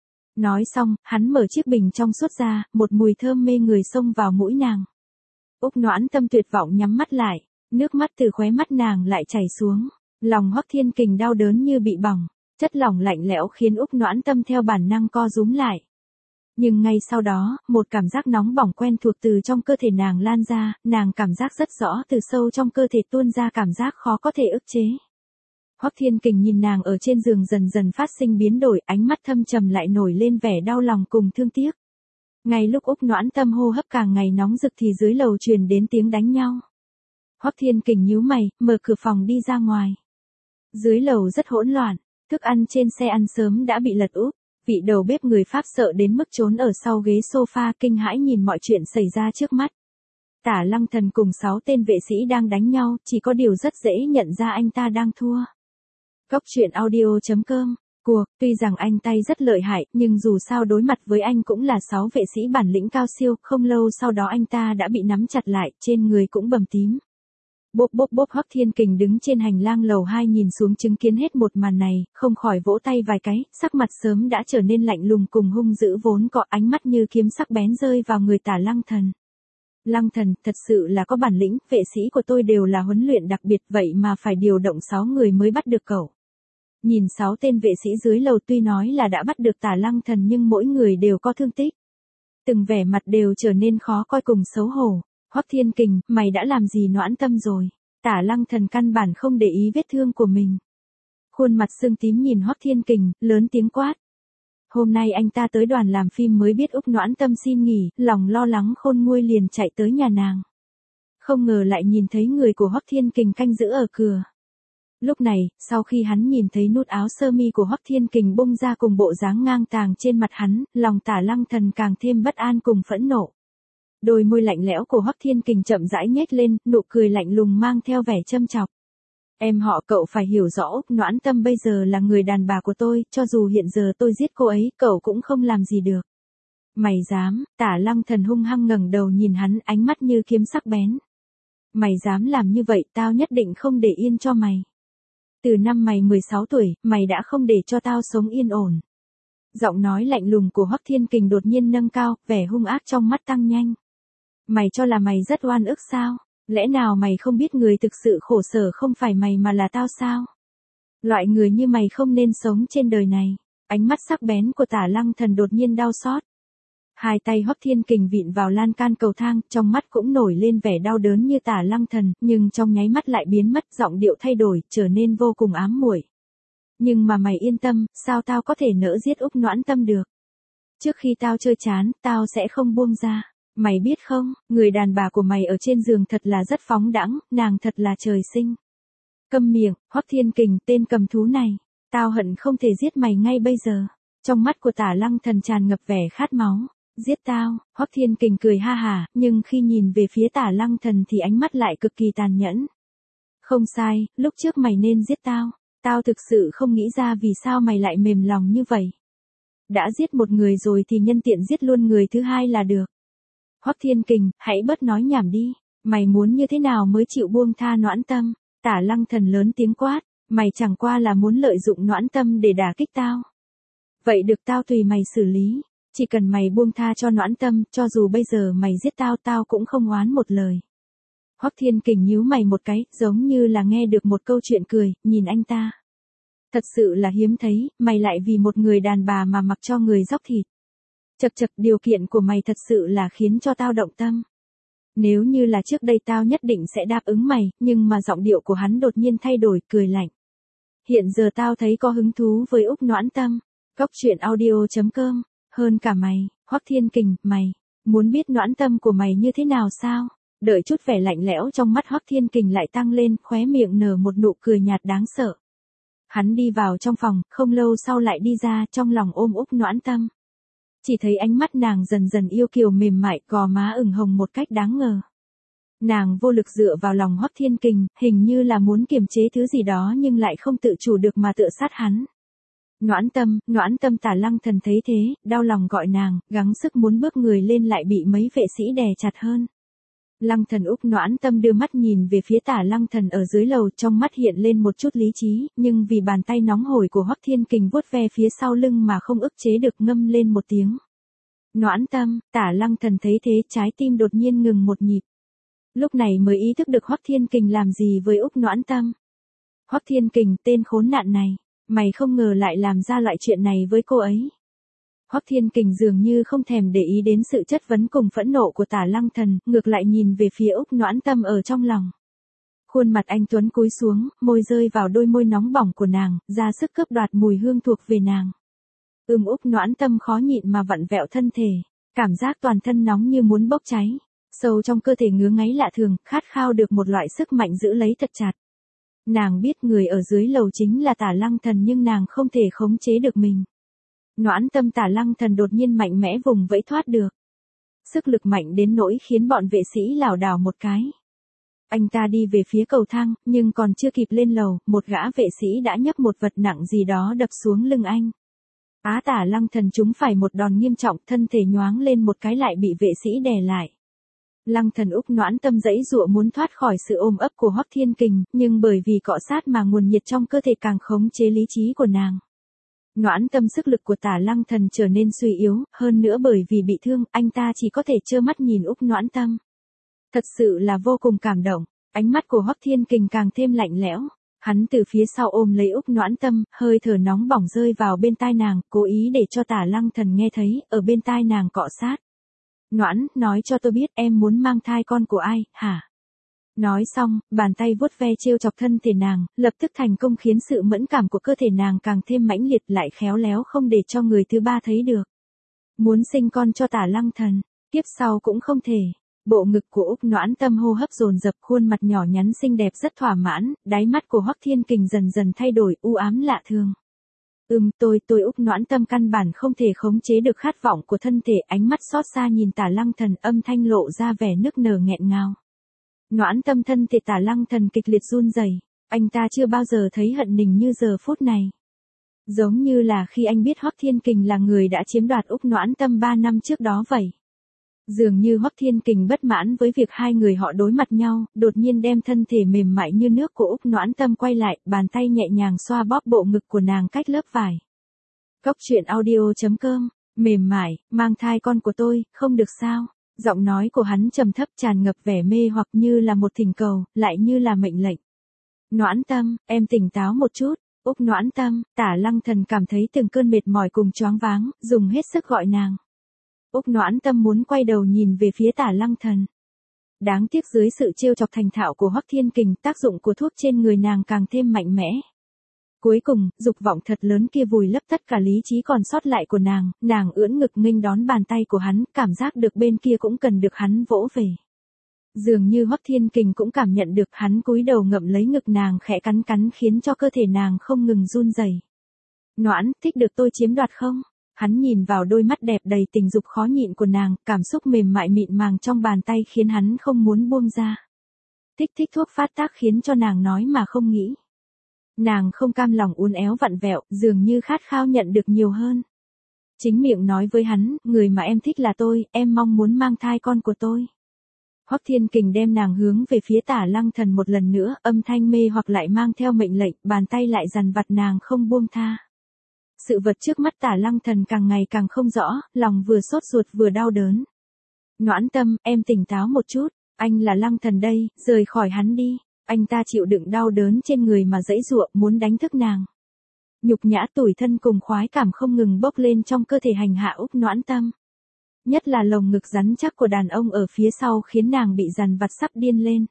Nói xong, hắn mở chiếc bình trong suốt ra, một mùi thơm mê người xông vào mũi nàng. Úc Noãn Tâm tuyệt vọng nhắm mắt lại, nước mắt từ khóe mắt nàng lại chảy xuống. Lòng Hoắc Thiên Kình đau đớn như bị bỏng. Chất lỏng lạnh lẽo khiến Úc Noãn Tâm theo bản năng co rúm lại. Nhưng ngay sau đó, một cảm giác nóng bỏng quen thuộc từ trong cơ thể nàng lan ra, nàng cảm giác rất rõ từ sâu trong cơ thể tuôn ra cảm giác khó có thể ức chế. Hoắc Thiên Kình nhìn nàng ở trên giường dần dần phát sinh biến đổi, ánh mắt thâm trầm lại nổi lên vẻ đau lòng cùng thương tiếc. Ngay lúc Úc Noãn Tâm hô hấp càng ngày nóng rực thì dưới lầu truyền đến tiếng đánh nhau. Hoắc Thiên Kình nhíu mày, mở cửa phòng đi ra ngoài. Dưới lầu rất hỗn loạn. Thức ăn trên xe ăn sớm đã bị lật úp, vị đầu bếp người Pháp sợ đến mức trốn ở sau ghế sofa kinh hãi nhìn mọi chuyện xảy ra trước mắt. Tả Lăng Thần cùng sáu tên vệ sĩ đang đánh nhau, chỉ có điều rất dễ nhận ra anh ta đang thua. Góc truyện audio chấm com. Cuộc, tuy rằng anh tay rất lợi hại, nhưng dù sao đối mặt với anh cũng là sáu vệ sĩ bản lĩnh cao siêu, không lâu sau đó anh ta đã bị nắm chặt lại, trên người cũng bầm tím. Bốp bốp bốp. Hoắc Thiên Kình đứng trên hành lang lầu hai nhìn xuống chứng kiến hết một màn này, không khỏi vỗ tay vài cái, sắc mặt sớm đã trở nên lạnh lùng cùng hung dữ vốn có ánh mắt như kiếm sắc bén rơi vào người Tả Lăng Thần. Lăng Thần, thật sự là có bản lĩnh, vệ sĩ của tôi đều là huấn luyện đặc biệt vậy mà phải điều động sáu người mới bắt được cậu. Nhìn sáu tên vệ sĩ dưới lầu tuy nói là đã bắt được Tả Lăng Thần nhưng mỗi người đều có thương tích. Từng vẻ mặt đều trở nên khó coi cùng xấu hổ. Hoắc Thiên Kình, mày đã làm gì Noãn Tâm rồi? Tả Lăng Thần căn bản không để ý vết thương của mình. Khuôn mặt sưng tím nhìn Hoắc Thiên Kình, lớn tiếng quát. Hôm nay anh ta tới đoàn làm phim mới biết Úc Noãn Tâm xin nghỉ, lòng lo lắng khôn nguôi liền chạy tới nhà nàng. Không ngờ lại nhìn thấy người của Hoắc Thiên Kình canh giữ ở cửa. Lúc này, sau khi hắn nhìn thấy nút áo sơ mi của Hoắc Thiên Kình bung ra cùng bộ dáng ngang tàng trên mặt hắn, lòng Tả Lăng Thần càng thêm bất an cùng phẫn nộ. Đôi môi lạnh lẽo của Hoắc Thiên Kình chậm rãi nhếch lên, nụ cười lạnh lùng mang theo vẻ châm chọc. Em họ cậu phải hiểu rõ Úc Noãn Tâm bây giờ là người đàn bà của tôi, cho dù hiện giờ tôi giết cô ấy, cậu cũng không làm gì được. Mày dám? Tả Lăng Thần hung hăng ngẩng đầu nhìn hắn, ánh mắt như kiếm sắc bén. Mày dám làm như vậy, tao nhất định không để yên cho mày. Từ năm mày mười sáu tuổi, mày đã không để cho tao sống yên ổn. Giọng nói lạnh lùng của Hoắc Thiên Kình đột nhiên nâng cao, vẻ hung ác trong mắt tăng nhanh. Mày cho là mày rất oan ức sao? Lẽ nào mày không biết người thực sự khổ sở không phải mày mà là tao sao? Loại người như mày không nên sống trên đời này. Ánh mắt sắc bén của Tả Lăng Thần đột nhiên đau xót. Hai tay Hoắc Thiên Kình vịn vào lan can cầu thang, trong mắt cũng nổi lên vẻ đau đớn như Tả Lăng Thần, nhưng trong nháy mắt lại biến mất, giọng điệu thay đổi, trở nên vô cùng ám muội. Nhưng mà mày yên tâm, sao tao có thể nỡ giết Úc Noãn Tâm được? Trước khi tao chơi chán, tao sẽ không buông ra. Mày biết không, người đàn bà của mày ở trên giường thật là rất phóng đãng, nàng thật là trời sinh. Câm miệng, Hoắc Thiên Kình, tên cầm thú này, tao hận không thể giết mày ngay bây giờ. Trong mắt của Tả Lăng Thần tràn ngập vẻ khát máu. Giết tao? Hoắc Thiên Kình cười ha hả, nhưng khi nhìn về phía Tả Lăng Thần thì ánh mắt lại cực kỳ tàn nhẫn. Không sai, lúc trước mày nên giết tao. Tao thực sự không nghĩ ra vì sao mày lại mềm lòng như vậy. Đã giết một người rồi thì nhân tiện giết luôn người thứ hai là được. Hoắc Thiên Kình, hãy bớt nói nhảm đi. Mày muốn như thế nào mới chịu buông tha Noãn Tâm? Tả Lăng Thần lớn tiếng quát. Mày chẳng qua là muốn lợi dụng Noãn Tâm để đả kích tao. Vậy được, tao tùy mày xử lý. Chỉ cần mày buông tha cho Noãn Tâm, cho dù bây giờ mày giết tao, tao cũng không oán một lời. Hoắc Thiên Kình nhíu mày một cái, giống như là nghe được một câu chuyện cười, nhìn anh ta. Thật sự là hiếm thấy, mày lại vì một người đàn bà mà mặc cho người dóc thịt. Chật chật, điều kiện của mày thật sự là khiến cho tao động tâm. Nếu như là trước đây tao nhất định sẽ đáp ứng mày, nhưng mà giọng điệu của hắn đột nhiên thay đổi, cười lạnh. Hiện giờ tao thấy có hứng thú với Úc Noãn Tâm. Góc truyện audio chấm com. Hơn cả mày, Hoắc Thiên Kình, mày, muốn biết Noãn Tâm của mày như thế nào sao? Đợi chút vẻ lạnh lẽo trong mắt Hoắc Thiên Kình lại tăng lên, khóe miệng nở một nụ cười nhạt đáng sợ. Hắn đi vào trong phòng, không lâu sau lại đi ra, trong lòng ôm Úc Noãn Tâm. Chỉ thấy ánh mắt nàng dần dần yêu kiều mềm mại, gò má ửng hồng một cách đáng ngờ. Nàng vô lực dựa vào lòng Hoắc Thiên Kình, hình như là muốn kiềm chế thứ gì đó nhưng lại không tự chủ được mà tựa sát hắn. Noãn Tâm, Noãn Tâm. Tả Lăng Thần thấy thế, đau lòng gọi nàng, gắng sức muốn bước người lên lại bị mấy vệ sĩ đè chặt hơn. Lăng Thần. Úc Noãn Tâm đưa mắt nhìn về phía Tả Lăng Thần ở dưới lầu, trong mắt hiện lên một chút lý trí, nhưng vì bàn tay nóng hổi của Hoắc Thiên Kình vuốt ve phía sau lưng mà không ức chế được ngâm lên một tiếng. Noãn Tâm. Tả Lăng Thần thấy thế, trái tim đột nhiên ngừng một nhịp. Lúc này mới ý thức được Hoắc Thiên Kình làm gì với Úc Noãn Tâm. Hoắc Thiên Kình, tên khốn nạn này, mày không ngờ lại làm ra loại chuyện này với cô ấy. Hoắc Thiên Kình dường như không thèm để ý đến sự chất vấn cùng phẫn nộ của Tả Lăng Thần, ngược lại nhìn về phía Úc Noãn Tâm ở trong lòng. Khuôn mặt anh tuấn cúi xuống, môi rơi vào đôi môi nóng bỏng của nàng, ra sức cướp đoạt mùi hương thuộc về nàng. Ưm. Úc Noãn Tâm khó nhịn mà vặn vẹo thân thể, cảm giác toàn thân nóng như muốn bốc cháy, sâu trong cơ thể ngứa ngáy lạ thường, khát khao được một loại sức mạnh giữ lấy thật chặt. Nàng biết người ở dưới lầu chính là Tả Lăng Thần nhưng nàng không thể khống chế được mình. Noãn Tâm. Tả Lăng Thần đột nhiên mạnh mẽ vùng vẫy thoát được. sức lực mạnh đến nỗi khiến bọn vệ sĩ lảo đảo một cái. Anh ta đi về phía cầu thang, nhưng còn chưa kịp lên lầu, một gã vệ sĩ đã nhấc một vật nặng gì đó đập xuống lưng anh. Á Tả Lăng Thần trúng phải một đòn nghiêm trọng, thân thể nhoáng lên một cái lại bị vệ sĩ đè lại. Lăng Thần Úc Noãn Tâm giãy giụa muốn thoát khỏi sự ôm ấp của Hoắc Thiên Kình, nhưng bởi vì cọ sát mà nguồn nhiệt trong cơ thể càng khống chế lý trí của nàng. Noãn Tâm sức lực của Tả Lăng Thần trở nên suy yếu, hơn nữa bởi vì bị thương, anh ta chỉ có thể trơ mắt nhìn Úc Noãn Tâm. Thật sự là vô cùng cảm động, ánh mắt của Hoắc Thiên Kình càng thêm lạnh lẽo. Hắn từ phía sau ôm lấy Úc Noãn Tâm, hơi thở nóng bỏng rơi vào bên tai nàng, cố ý để cho Tả Lăng Thần nghe thấy, ở bên tai nàng cọ sát. Noãn, nói cho tôi biết em muốn mang thai con của ai, hả? Nói xong, bàn tay vuốt ve trêu chọc thân thể nàng, lập tức thành công khiến sự mẫn cảm của cơ thể nàng càng thêm mãnh liệt, lại khéo léo không để cho người thứ ba thấy được. Muốn sinh con cho Tả Lăng Thần, tiếp sau cũng không thể. Bộ ngực của Úc Noãn Tâm hô hấp dồn dập, khuôn mặt nhỏ nhắn xinh đẹp rất thỏa mãn, đáy mắt của Hoắc Thiên Kình dần dần thay đổi u ám lạ thường. Ừm, tôi, tôi Úc Noãn Tâm căn bản không thể khống chế được khát vọng của thân thể, ánh mắt xót xa nhìn Tả Lăng Thần, âm thanh lộ ra vẻ nức nở nghẹn ngào. Noãn Tâm, thân thể Tả Lăng Thần kịch liệt run rẩy, anh ta chưa bao giờ thấy hận mình như giờ phút này. Giống như là khi anh biết Hoắc Thiên Kình là người đã chiếm đoạt Úc Noãn Tâm ba năm trước đó vậy. Dường như Hoắc Thiên Kình bất mãn với việc hai người họ đối mặt nhau, đột nhiên đem thân thể mềm mại như nước của Úc Noãn Tâm quay lại, bàn tay nhẹ nhàng xoa bóp bộ ngực của nàng cách lớp vải. Cốc truyện audio chấm com, mềm mại, mang thai con của tôi, không được sao? Giọng nói của hắn trầm thấp tràn ngập vẻ mê hoặc, như là một thỉnh cầu, lại như là mệnh lệnh. Noãn Tâm, em tỉnh táo một chút. Úc Noãn Tâm, Tả Lăng Thần cảm thấy từng cơn mệt mỏi cùng choáng váng, dùng hết sức gọi nàng. Úc Noãn Tâm muốn quay đầu nhìn về phía Tả Lăng Thần. Đáng tiếc dưới sự trêu chọc thành thạo của Hoắc Thiên Kình, tác dụng của thuốc trên người nàng càng thêm mạnh mẽ. Cuối cùng, dục vọng thật lớn kia vùi lấp tất cả lý trí còn sót lại của nàng, nàng ưỡn ngực nghênh đón bàn tay của hắn, cảm giác được bên kia cũng cần được hắn vỗ về. Dường như Hoắc Thiên Kình cũng cảm nhận được, hắn cúi đầu ngậm lấy ngực nàng khẽ cắn cắn khiến cho cơ thể nàng không ngừng run rẩy. Noãn, thích được tôi chiếm đoạt không? Hắn nhìn vào đôi mắt đẹp đầy tình dục khó nhịn của nàng, cảm xúc mềm mại mịn màng trong bàn tay khiến hắn không muốn buông ra. Thích thích thuốc phát tác khiến cho nàng nói mà không nghĩ. Nàng không cam lòng uốn éo vặn vẹo, dường như khát khao nhận được nhiều hơn. Chính miệng nói với hắn, người mà em thích là tôi, em mong muốn mang thai con của tôi. Hoắc Thiên Kình đem nàng hướng về phía Tả Lăng Thần một lần nữa, âm thanh mê hoặc lại mang theo mệnh lệnh, bàn tay lại dằn vặt nàng không buông tha. Sự vật trước mắt Tả Lăng Thần càng ngày càng không rõ, lòng vừa sốt ruột vừa đau đớn. Noãn Tâm, em tỉnh táo một chút, anh là Lăng Thần đây, rời khỏi hắn đi. Anh ta chịu đựng đau đớn trên người mà giãy giụa, muốn đánh thức nàng. Nhục nhã tủi thân cùng khoái cảm không ngừng bốc lên trong cơ thể hành hạ Úc Noãn Tâm. Nhất là lồng ngực rắn chắc của đàn ông ở phía sau khiến nàng bị dằn vặt sắp điên lên.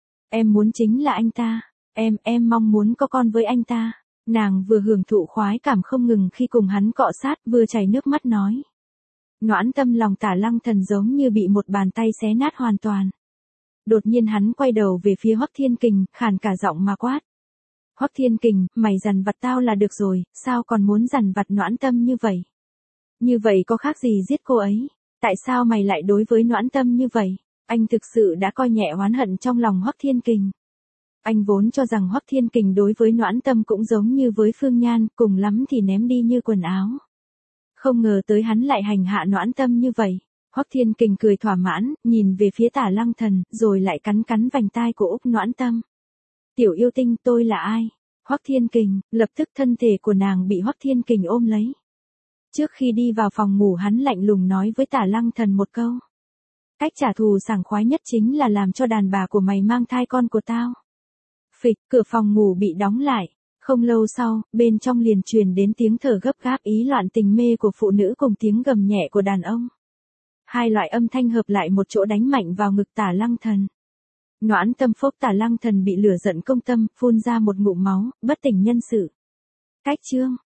Em muốn chính là anh ta, em, em mong muốn có con với anh ta. Nàng vừa hưởng thụ khoái cảm không ngừng khi cùng hắn cọ sát, vừa chảy nước mắt nói. Noãn Tâm, lòng Tả Lăng Thần giống như bị một bàn tay xé nát hoàn toàn. Đột nhiên hắn quay đầu về phía Hoắc Thiên Kình, khàn cả giọng mà quát. Hoắc Thiên Kình, mày dằn vặt tao là được rồi, sao còn muốn dằn vặt Noãn Tâm như vậy? Như vậy có khác gì giết cô ấy? Tại sao mày lại đối với Noãn Tâm như vậy? Anh thực sự đã coi nhẹ oán hận trong lòng Hoắc Thiên Kình. Anh vốn cho rằng Hoắc Thiên Kình đối với Noãn Tâm cũng giống như với Phương Nhan, cùng lắm thì ném đi như quần áo. Không ngờ tới hắn lại hành hạ Noãn Tâm như vậy. Hoắc Thiên Kình cười thỏa mãn, nhìn về phía Tả Lăng Thần, rồi lại cắn cắn vành tai của Úc Noãn Tâm. Tiểu yêu tinh, tôi là ai? Hoắc Thiên Kình, lập tức thân thể của nàng bị Hoắc Thiên Kình ôm lấy. Trước khi đi vào phòng ngủ hắn lạnh lùng nói với Tả Lăng Thần một câu. Cách trả thù sảng khoái nhất chính là làm cho đàn bà của mày mang thai con của tao. Phịch, cửa phòng ngủ bị đóng lại. Không lâu sau, bên trong liền truyền đến tiếng thở gấp gáp ý loạn tình mê của phụ nữ cùng tiếng gầm nhẹ của đàn ông. Hai loại âm thanh hợp lại một chỗ đánh mạnh vào ngực Tả Lăng Thần. Noãn Tâm phốc, Tả Lăng Thần bị lửa giận công tâm, phun ra một ngụm máu, bất tỉnh nhân sự. Cách chương